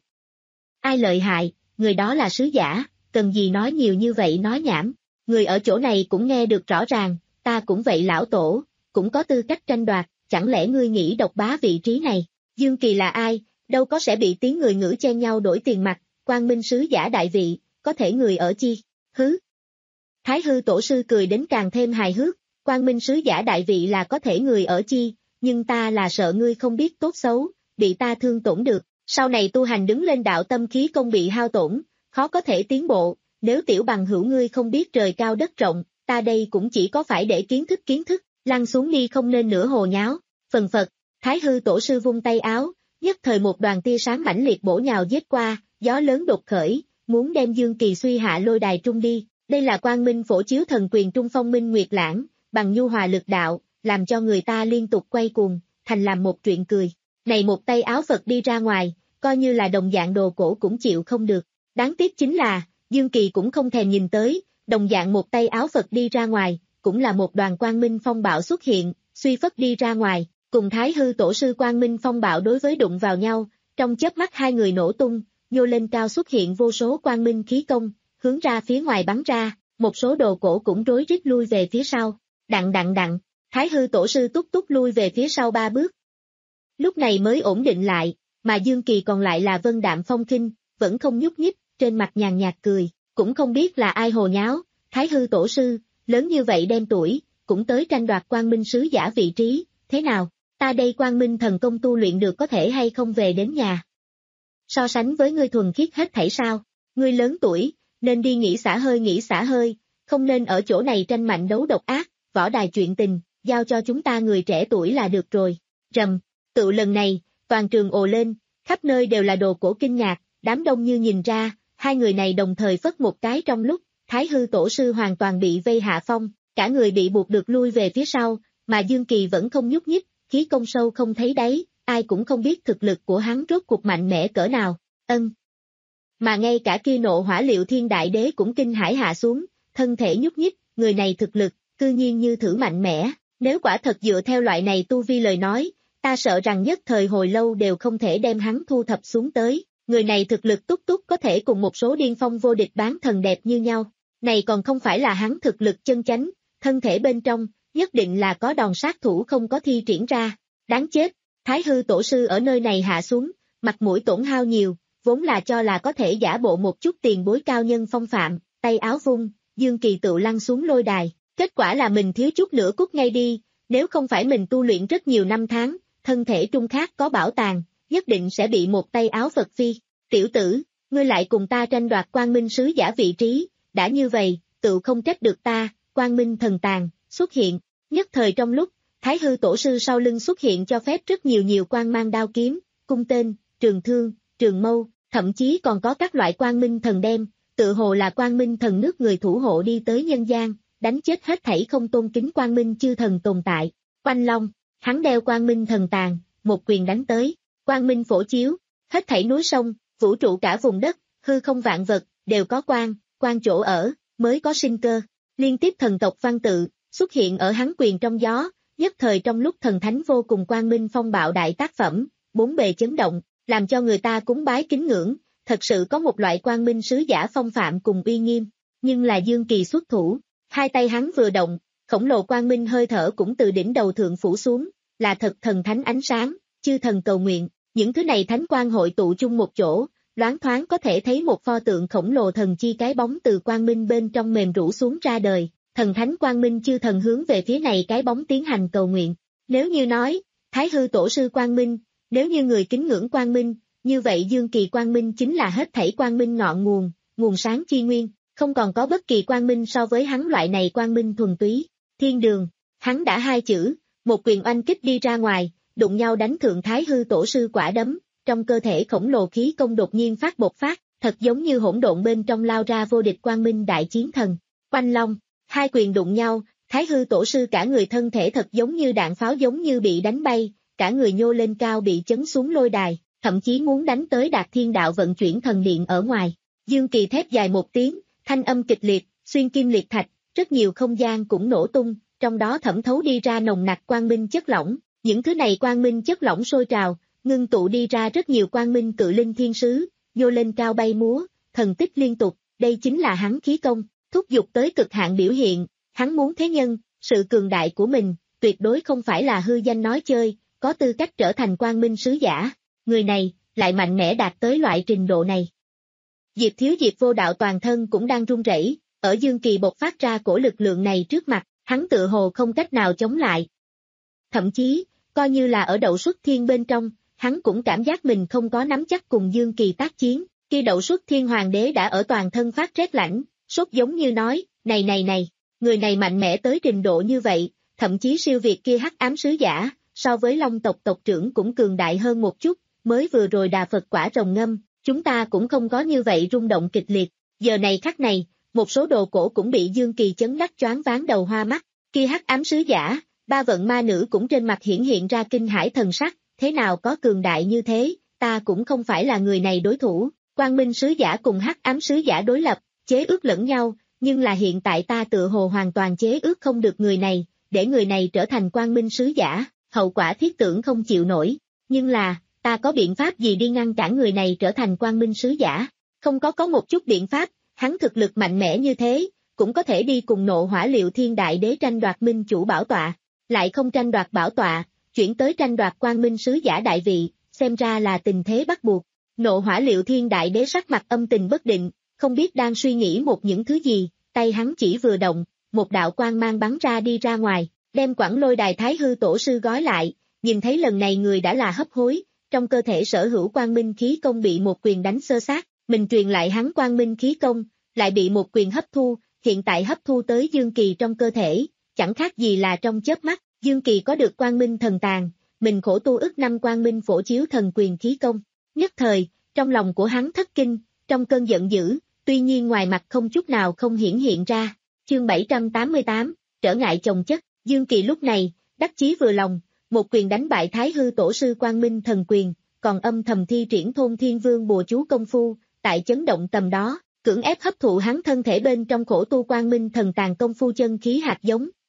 Ai lợi hại, người đó là sứ giả, cần gì nói nhiều như vậy nói nhảm, người ở chỗ này cũng nghe được rõ ràng, ta cũng vậy lão tổ, cũng có tư cách tranh đoạt, chẳng lẽ ngươi nghĩ độc bá vị trí này, Dương Kỳ là ai, đâu có sẽ bị tiếng người ngữ chen nhau đổi tiền mặt, quang minh sứ giả đại vị, có thể người ở chi, hứ. Thái Hư Tổ sư cười đến càng thêm hài hước, quang minh sứ giả đại vị là có thể người ở chi, nhưng ta là sợ ngươi không biết tốt xấu, bị ta thương tổn được, sau này tu hành đứng lên đạo tâm khí công bị hao tổn, khó có thể tiến bộ, nếu tiểu bằng hữu ngươi không biết trời cao đất rộng, ta đây cũng chỉ có phải để kiến thức kiến thức, lăn xuống đi không nên nửa hồ nháo, phần phật, Thái Hư Tổ sư vung tay áo, nhất thời một đoàn tia sáng mãnh liệt bổ nhào giết qua, gió lớn đột khởi, muốn đem Dương Kỳ suy hạ lôi đài trung đi, đây là quang minh phổ chiếu thần quyền trung phong minh nguyệt lãng, bằng nhu hòa lực đạo, làm cho người ta liên tục quay cuồng, thành làm một chuyện cười, này một tay áo Phật đi ra ngoài, coi như là đồng dạng đồ cổ cũng chịu không được, đáng tiếc chính là, Dương Kỳ cũng không thèm nhìn tới, đồng dạng một tay áo Phật đi ra ngoài, cũng là một đoàn quang minh phong bạo xuất hiện, suy phất đi ra ngoài, cùng Thái Hư Tổ sư quang minh phong bạo đối với đụng vào nhau, trong chớp mắt hai người nổ tung, nhô lên cao xuất hiện vô số quang minh khí công, hướng ra phía ngoài bắn ra, một số đồ cổ cũng rối rít lui về phía sau, đặng đặng đặng, Thái Hư Tổ sư túc túc lui về phía sau ba bước. Lúc này mới ổn định lại, mà Dương Kỳ còn lại là vân đạm phong khinh, vẫn không nhúc nhích, trên mặt nhàn nhạt cười, cũng không biết là ai hồ nháo, Thái Hư Tổ sư, lớn như vậy đem tuổi, cũng tới tranh đoạt quang minh sứ giả vị trí, thế nào, ta đây quang minh thần công tu luyện được có thể hay không về đến nhà. So sánh với ngươi thuần khiết hết thảy sao, ngươi lớn tuổi, nên đi nghỉ xả hơi nghỉ xả hơi, không nên ở chỗ này tranh mạnh đấu độc ác, võ đài chuyện tình, giao cho chúng ta người trẻ tuổi là được rồi. Rầm, tự lần này, toàn trường ồ lên, khắp nơi đều là đồ cổ kinh ngạc, đám đông như nhìn ra, hai người này đồng thời phất một cái trong lúc, Thái Hư Tổ sư hoàn toàn bị vây hạ phong, cả người bị buộc được lui về phía sau, mà Dương Kỳ vẫn không nhúc nhích, khí công sâu không thấy đáy, ai cũng không biết thực lực của hắn rốt cuộc mạnh mẽ cỡ nào, ân. Mà ngay cả kia nộ hỏa liệu thiên đại đế cũng kinh hãi hạ xuống, thân thể nhúc nhích, người này thực lực, cư nhiên như thử mạnh mẽ, Nếu quả thật dựa theo loại này tu vi lời nói, ta sợ rằng nhất thời hồi lâu đều không thể đem hắn thu thập xuống tới, người này thực lực túc túc có thể cùng một số điên phong vô địch bán thần đẹp như nhau, này còn không phải là hắn thực lực chân chánh, thân thể bên trong, nhất định là có đòn sát thủ không có thi triển ra, đáng chết, Thái hư tổ sư ở nơi này hạ xuống, mặt mũi tổn hao nhiều, vốn là cho là có thể giả bộ một chút tiền bối cao nhân phong phạm, tay áo vung, Dương Kỳ tự lăn xuống lôi đài, kết quả là mình thiếu chút nữa cút ngay đi, nếu không phải mình tu luyện rất nhiều năm tháng, thân thể trung khác có bảo tàng, nhất định sẽ bị một tay áo Phật phi, tiểu tử, ngươi lại cùng ta tranh đoạt Quang Minh sứ giả vị trí, đã như vậy, tự không trách được ta, Quang Minh thần tàng, xuất hiện, nhất thời trong lúc, Thái hư tổ sư sau lưng xuất hiện cho phép rất nhiều nhiều quang mang đao kiếm, cung tên, trường thương, trường mâu, thậm chí còn có các loại Quang Minh thần đem, tự hồ là Quang Minh thần nước người thủ hộ đi tới nhân gian, đánh chết hết thảy không tôn kính Quang Minh chư thần tồn tại. Quanh Long, hắn đeo Quang Minh thần tàng, một quyền đánh tới, Quang Minh phổ chiếu, hết thảy núi sông, vũ trụ cả vùng đất, hư không vạn vật, đều có quang, quang chỗ ở, mới có sinh cơ. Liên tiếp thần tộc văn tự, xuất hiện ở hắn quyền trong gió, nhất thời trong lúc thần thánh vô cùng quang minh phong bạo đại tác phẩm, bốn bề chấn động, làm cho người ta cúng bái kính ngưỡng, thật sự có một loại quang minh sứ giả phong phạm cùng uy nghiêm, nhưng là Dương Kỳ xuất thủ, hai tay hắn vừa động, khổng lồ quang minh hơi thở cũng từ đỉnh đầu thượng phủ xuống, là thật thần thánh ánh sáng, chư thần cầu nguyện, những thứ này thánh quang hội tụ chung một chỗ, loáng thoáng có thể thấy một pho tượng khổng lồ thần chi cái bóng từ quang minh bên trong mềm rũ xuống ra đời, thần thánh quang minh chư thần hướng về phía này cái bóng tiến hành cầu nguyện. Nếu như nói, Thái hư tổ sư quang minh, nếu như người kính ngưỡng quang minh, như vậy Dương Kỳ quang minh chính là hết thảy quang minh ngọn nguồn, nguồn sáng chi nguyên, không còn có bất kỳ quang minh so với hắn loại này quang minh thuần túy. Thiên đường, hắn đã hai chữ, một quyền oanh kích đi ra ngoài, đụng nhau đánh thượng Thái hư tổ sư quả đấm, trong cơ thể khổng lồ khí công đột nhiên phát bộc phát, thật giống như hỗn độn bên trong lao ra vô địch quang minh đại chiến thần. Quanh Long, hai quyền đụng nhau, Thái hư tổ sư cả người thân thể thật giống như đạn pháo giống như bị đánh bay, cả người nhô lên cao bị chấn xuống lôi đài, thậm chí muốn đánh tới Đạt Thiên Đạo vận chuyển thần điện ở ngoài. Dương Kỳ thét dài một tiếng, thanh âm kịch liệt, xuyên kim liệt thạch, rất nhiều không gian cũng nổ tung, trong đó thẩm thấu đi ra nồng nặc quang minh chất lỏng, những thứ này quang minh chất lỏng sôi trào, ngưng tụ đi ra rất nhiều quang minh cự linh thiên sứ, nhô lên cao bay múa, thần tích liên tục, đây chính là hắn khí công, thúc giục tới cực hạn biểu hiện, hắn muốn thế nhân, sự cường đại của mình, tuyệt đối không phải là hư danh nói chơi, có tư cách trở thành quang minh sứ giả, người này, lại mạnh mẽ đạt tới loại trình độ này. Diệp Thiếu Diệp vô đạo toàn thân cũng đang run rẩy, ở Dương Kỳ bộc phát ra cổ lực lượng này trước mặt, hắn tự hồ không cách nào chống lại. Thậm chí, coi như là ở Đậu Xuất Thiên bên trong, hắn cũng cảm giác mình không có nắm chắc cùng Dương Kỳ tác chiến, khi Đậu Xuất Thiên Hoàng đế đã ở toàn thân phát rét lạnh, sốt giống như nói, này này này, người này mạnh mẽ tới trình độ như vậy, thậm chí siêu việt kia hắc ám sứ giả, so với Long tộc tộc trưởng cũng cường đại hơn một chút, mới vừa rồi đà Phật quả rồng ngâm, chúng ta cũng không có như vậy rung động kịch liệt, giờ này khắc này, một số đồ cổ cũng bị Dương Kỳ chấn đắc choáng váng đầu hoa mắt, kia hắc ám sứ giả, ba vận ma nữ cũng trên mặt hiển hiện ra kinh hãi thần sắc, thế nào có cường đại như thế, ta cũng không phải là người này đối thủ, quang minh sứ giả cùng hắc ám sứ giả đối lập, chế ước lẫn nhau, nhưng là hiện tại ta tự hồ hoàn toàn chế ước không được người này, để người này trở thành quang minh sứ giả, hậu quả thiết tưởng không chịu nổi, nhưng là, ta có biện pháp gì đi ngăn cản người này trở thành quang minh sứ giả, không có có một chút biện pháp, hắn thực lực mạnh mẽ như thế, cũng có thể đi cùng Nộ Hỏa Liệu Thiên Đại Đế tranh đoạt minh chủ bảo tọa, lại không tranh đoạt bảo tọa, chuyển tới tranh đoạt quang minh sứ giả đại vị, xem ra là tình thế bắt buộc. Nộ Hỏa Liệu Thiên Đại Đế sắc mặt âm tình bất định, không biết đang suy nghĩ một những thứ gì, tay hắn chỉ vừa động, một đạo quang mang bắn ra đi ra ngoài, đem Quảng Lôi Đài Thái hư tổ sư gói lại, nhìn thấy lần này người đã là hấp hối, trong cơ thể sở hữu quang minh khí công bị một quyền đánh xơ xác, mình truyền lại hắn quang minh khí công, lại bị một quyền hấp thu, hiện tại hấp thu tới Dương Kỳ trong cơ thể, chẳng khác gì là trong chớp mắt, Dương Kỳ có được quang minh thần tàng, mình khổ tu ức năm quang minh phổ chiếu thần quyền khí công, nhất thời, trong lòng của hắn thất kinh, trong cơn giận dữ, tuy nhiên ngoài mặt không chút nào không hiển hiện ra, chương bảy trăm tám mươi tám, trở ngại chồng chất, Dương Kỳ lúc này, đắc chí vừa lòng, một quyền đánh bại Thái hư tổ sư quang minh thần quyền, còn âm thầm thi triển thôn thiên vương bùa chú công phu, tại chấn động tầm đó, cưỡng ép hấp thụ hắn thân thể bên trong khổ tu quang minh thần tàng công phu chân khí hạt giống,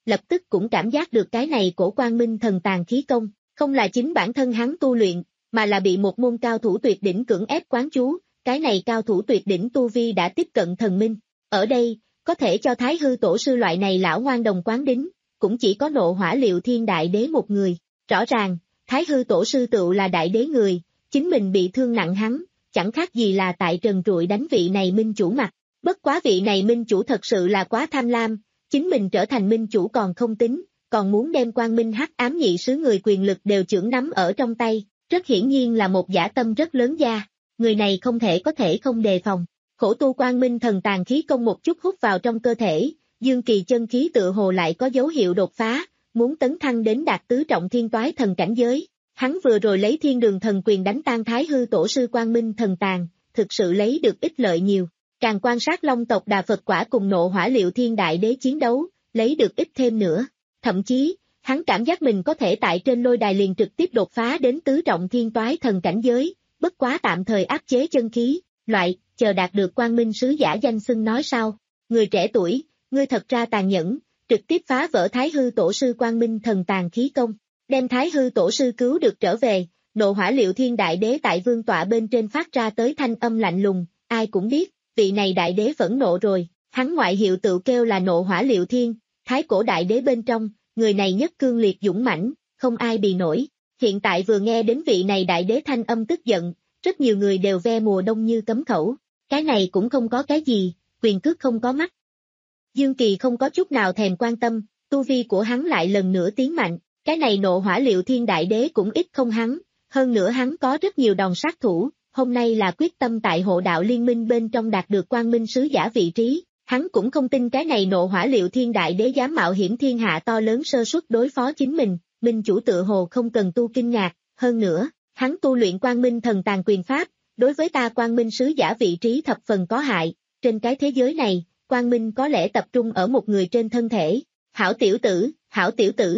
lập tức cũng cảm giác được cái này cổ quang minh thần tàn khí công, không là chính bản thân hắn tu luyện, mà là bị một môn cao thủ tuyệt đỉnh cưỡng ép quán chú, cái này cao thủ tuyệt đỉnh tu vi đã tiếp cận thần minh. Ở đây, có thể cho Thái hư tổ sư loại này lão ngoan đồng quán đính, cũng chỉ có Nộ Hỏa Liệu Thiên đại đế một người. Rõ ràng, Thái hư tổ sư tựu là đại đế người, chính mình bị thương nặng hắn, chẳng khác gì là tại trần trụi đánh vị này minh chủ mặt. Bất quá vị này minh chủ thật sự là quá tham lam, chính mình trở thành minh chủ còn không tính, còn muốn đem quang minh hắc ám nhị sứ người quyền lực đều chưởng nắm ở trong tay, rất hiển nhiên là một dã tâm rất lớn gia. Người này không thể có thể không đề phòng. Khổ tu quang minh thần tàn khí công một chút hút vào trong cơ thể, Dương Kỳ chân khí tựa hồ lại có dấu hiệu đột phá, muốn tấn thăng đến đạt tứ trọng thiên toái thần cảnh giới. Hắn vừa rồi lấy thiên đường thần quyền đánh tan Thái hư tổ sư quang minh thần tàn, thực sự lấy được ích lợi nhiều. Càng quan sát Long tộc Đà Phật quả cùng Nộ Hỏa Liệu Thiên đại đế chiến đấu, lấy được ít thêm nữa. Thậm chí, hắn cảm giác mình có thể tại trên lôi đài liền trực tiếp đột phá đến tứ trọng thiên toái thần cảnh giới, bất quá tạm thời áp chế chân khí, loại, chờ đạt được quang minh sứ giả danh xưng nói sao. Người trẻ tuổi, ngươi thật ra tàn nhẫn, trực tiếp phá vỡ Thái hư tổ sư quang minh thần tàn khí công, đem Thái hư tổ sư cứu được trở về. Nộ Hỏa Liệu Thiên đại đế tại vương tọa bên trên phát ra tới thanh âm lạnh lùng, ai cũng biết, vị này đại đế phẫn nộ rồi, hắn ngoại hiệu tự kêu là Nộ Hỏa Liệu Thiên, Thái cổ đại đế bên trong, người này nhất cương liệt dũng mãnh, không ai bì nổi. Hiện tại vừa nghe đến vị này đại đế thanh âm tức giận, rất nhiều người đều ve mùa đông như cấm khẩu, cái này cũng không có cái gì, quyền cước không có mắt. Dương Kỳ không có chút nào thèm quan tâm, tu vi của hắn lại lần nữa tiến mạnh, cái này Nộ Hỏa Liệu Thiên đại đế cũng ít không hắn, hơn nữa hắn có rất nhiều đòn sát thủ, hôm nay là quyết tâm tại hộ đạo liên minh bên trong đạt được quang minh sứ giả vị trí, hắn cũng không tin cái này Nộ Hỏa Liệu Thiên đại đế dám mạo hiểm thiên hạ to lớn sơ suất đối phó chính mình, minh chủ tự hồ không cần tu kinh ngạc, hơn nữa, hắn tu luyện quang minh thần tàn quyền pháp, đối với ta quang minh sứ giả vị trí thập phần có hại, trên cái thế giới này, quang minh có lẽ tập trung ở một người trên thân thể, hảo tiểu tử, hảo tiểu tử.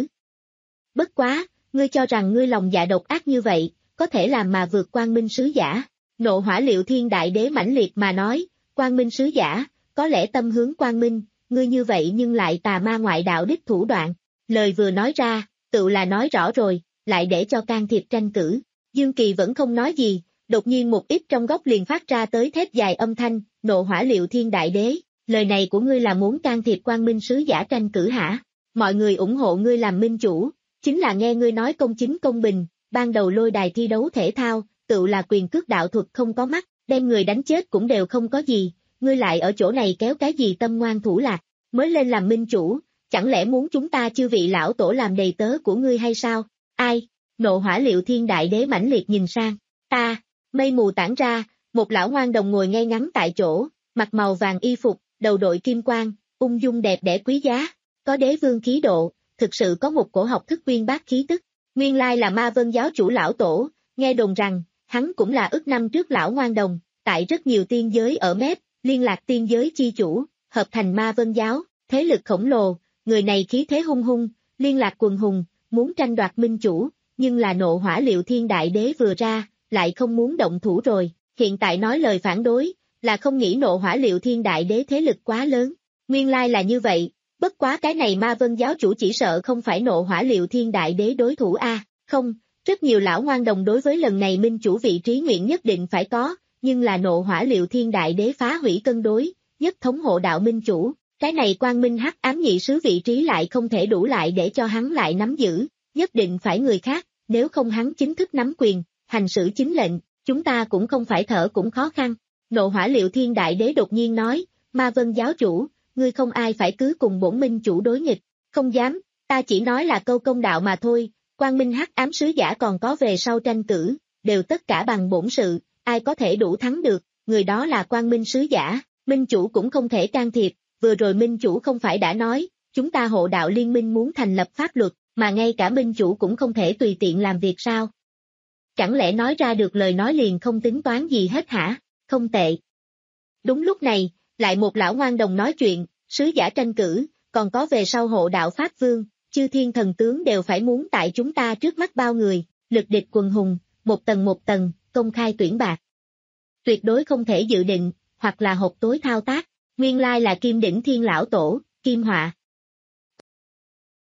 Bất quá, ngươi cho rằng ngươi lòng dạ độc ác như vậy, có thể làm mà vượt quang minh sứ giả. Nộ Hỏa Liệu Thiên đại đế mãnh liệt mà nói, quang minh sứ giả, có lẽ tâm hướng quang minh, ngươi như vậy nhưng lại tà ma ngoại đạo đích thủ đoạn. Lời vừa nói ra, tự là nói rõ rồi, lại để cho can thiệp tranh cử. Dương Kỳ vẫn không nói gì, đột nhiên một ít trong góc liền phát ra tới thét dài âm thanh, Nộ Hỏa Liệu Thiên đại đế, lời này của ngươi là muốn can thiệp quang minh sứ giả tranh cử hả? Mọi người ủng hộ ngươi làm minh chủ, chính là nghe ngươi nói công chính công bình, ban đầu lôi đài thi đấu thể thao, tự là quyền cước đạo thuật không có mắt, đem người đánh chết cũng đều không có gì, ngươi lại ở chỗ này kéo cái gì tâm ngoan thủ lạc, mới lên làm minh chủ, chẳng lẽ muốn chúng ta chư vị lão tổ làm đầy tớ của ngươi hay sao? Ai? Nộ Hỏa Liệu Thiên đại đế mãnh liệt nhìn sang, ta, mây mù tản ra, một lão ngoan đồng ngồi ngay ngắn tại chỗ, mặt màu vàng y phục, đầu đội kim quang, ung dung đẹp đẽ quý giá, có đế vương khí độ, thực sự có một cổ học thức uyên bác khí tức. Nguyên lai là Ma Vân giáo chủ lão tổ, nghe đồn rằng, hắn cũng là ức năm trước lão ngoan đồng, tại rất nhiều tiên giới ở mép, liên lạc tiên giới chi chủ, hợp thành Ma Vân giáo, thế lực khổng lồ, người này khí thế hung hung, liên lạc quần hùng, muốn tranh đoạt minh chủ, nhưng là Nộ Hỏa Liệu Thiên đại đế vừa ra, lại không muốn động thủ rồi, hiện tại nói lời phản đối, là không nghĩ Nộ Hỏa Liệu Thiên đại đế thế lực quá lớn. Nguyên lai là như vậy, bất quá cái này Ma Vân giáo chủ chỉ sợ không phải Nộ Hỏa Liệu Thiên đại đế đối thủ a, không, rất nhiều lão ngoan đồng đối với lần này minh chủ vị trí nguyện nhất định phải có, nhưng là Nộ Hỏa Liệu Thiên đại đế phá hủy cân đối, nhất thống hộ đạo minh chủ, cái này quang minh hắc ám nhị sứ vị trí lại không thể đủ lại để cho hắn lại nắm giữ, nhất định phải người khác, nếu không hắn chính thức nắm quyền, hành xử chính lệnh, chúng ta cũng không phải thở cũng khó khăn. Nộ Hỏa Liệu Thiên đại đế đột nhiên nói, Ma Vân giáo chủ, ngươi không ai phải cứ cùng bổn minh chủ đối nghịch, không dám, ta chỉ nói là câu công đạo mà thôi, quang minh hắc ám sứ giả còn có về sau tranh cử, đều tất cả bằng bổn sự, ai có thể đủ thắng được, người đó là quang minh sứ giả, minh chủ cũng không thể can thiệp, vừa rồi minh chủ không phải đã nói, chúng ta hộ đạo liên minh muốn thành lập pháp luật, mà ngay cả minh chủ cũng không thể tùy tiện làm việc sao? Chẳng lẽ nói ra được lời nói liền không tính toán gì hết hả? Không tệ. Đúng lúc này, lại một lão ngoan đồng nói chuyện, sứ giả tranh cử, còn có về sau hộ đạo Pháp Vương, chư thiên thần tướng đều phải muốn tại chúng ta trước mắt bao người, lực địch quần hùng, một tầng một tầng, công khai tuyển bạc. Tuyệt đối không thể dự định, hoặc là hộp tối thao tác, nguyên lai là Kim Đỉnh Thiên Lão Tổ, Kim Họa.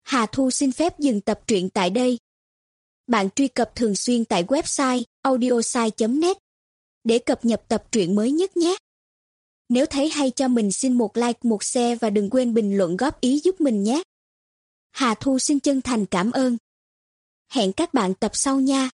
Hà Thu xin phép dừng tập truyện tại đây. Bạn truy cập thường xuyên tại website audiosai chấm net để cập nhật tập truyện mới nhất nhé. Nếu thấy hay cho mình xin một like, một share và đừng quên bình luận góp ý giúp mình nhé. Hà Thu xin chân thành cảm ơn. Hẹn các bạn tập sau nha.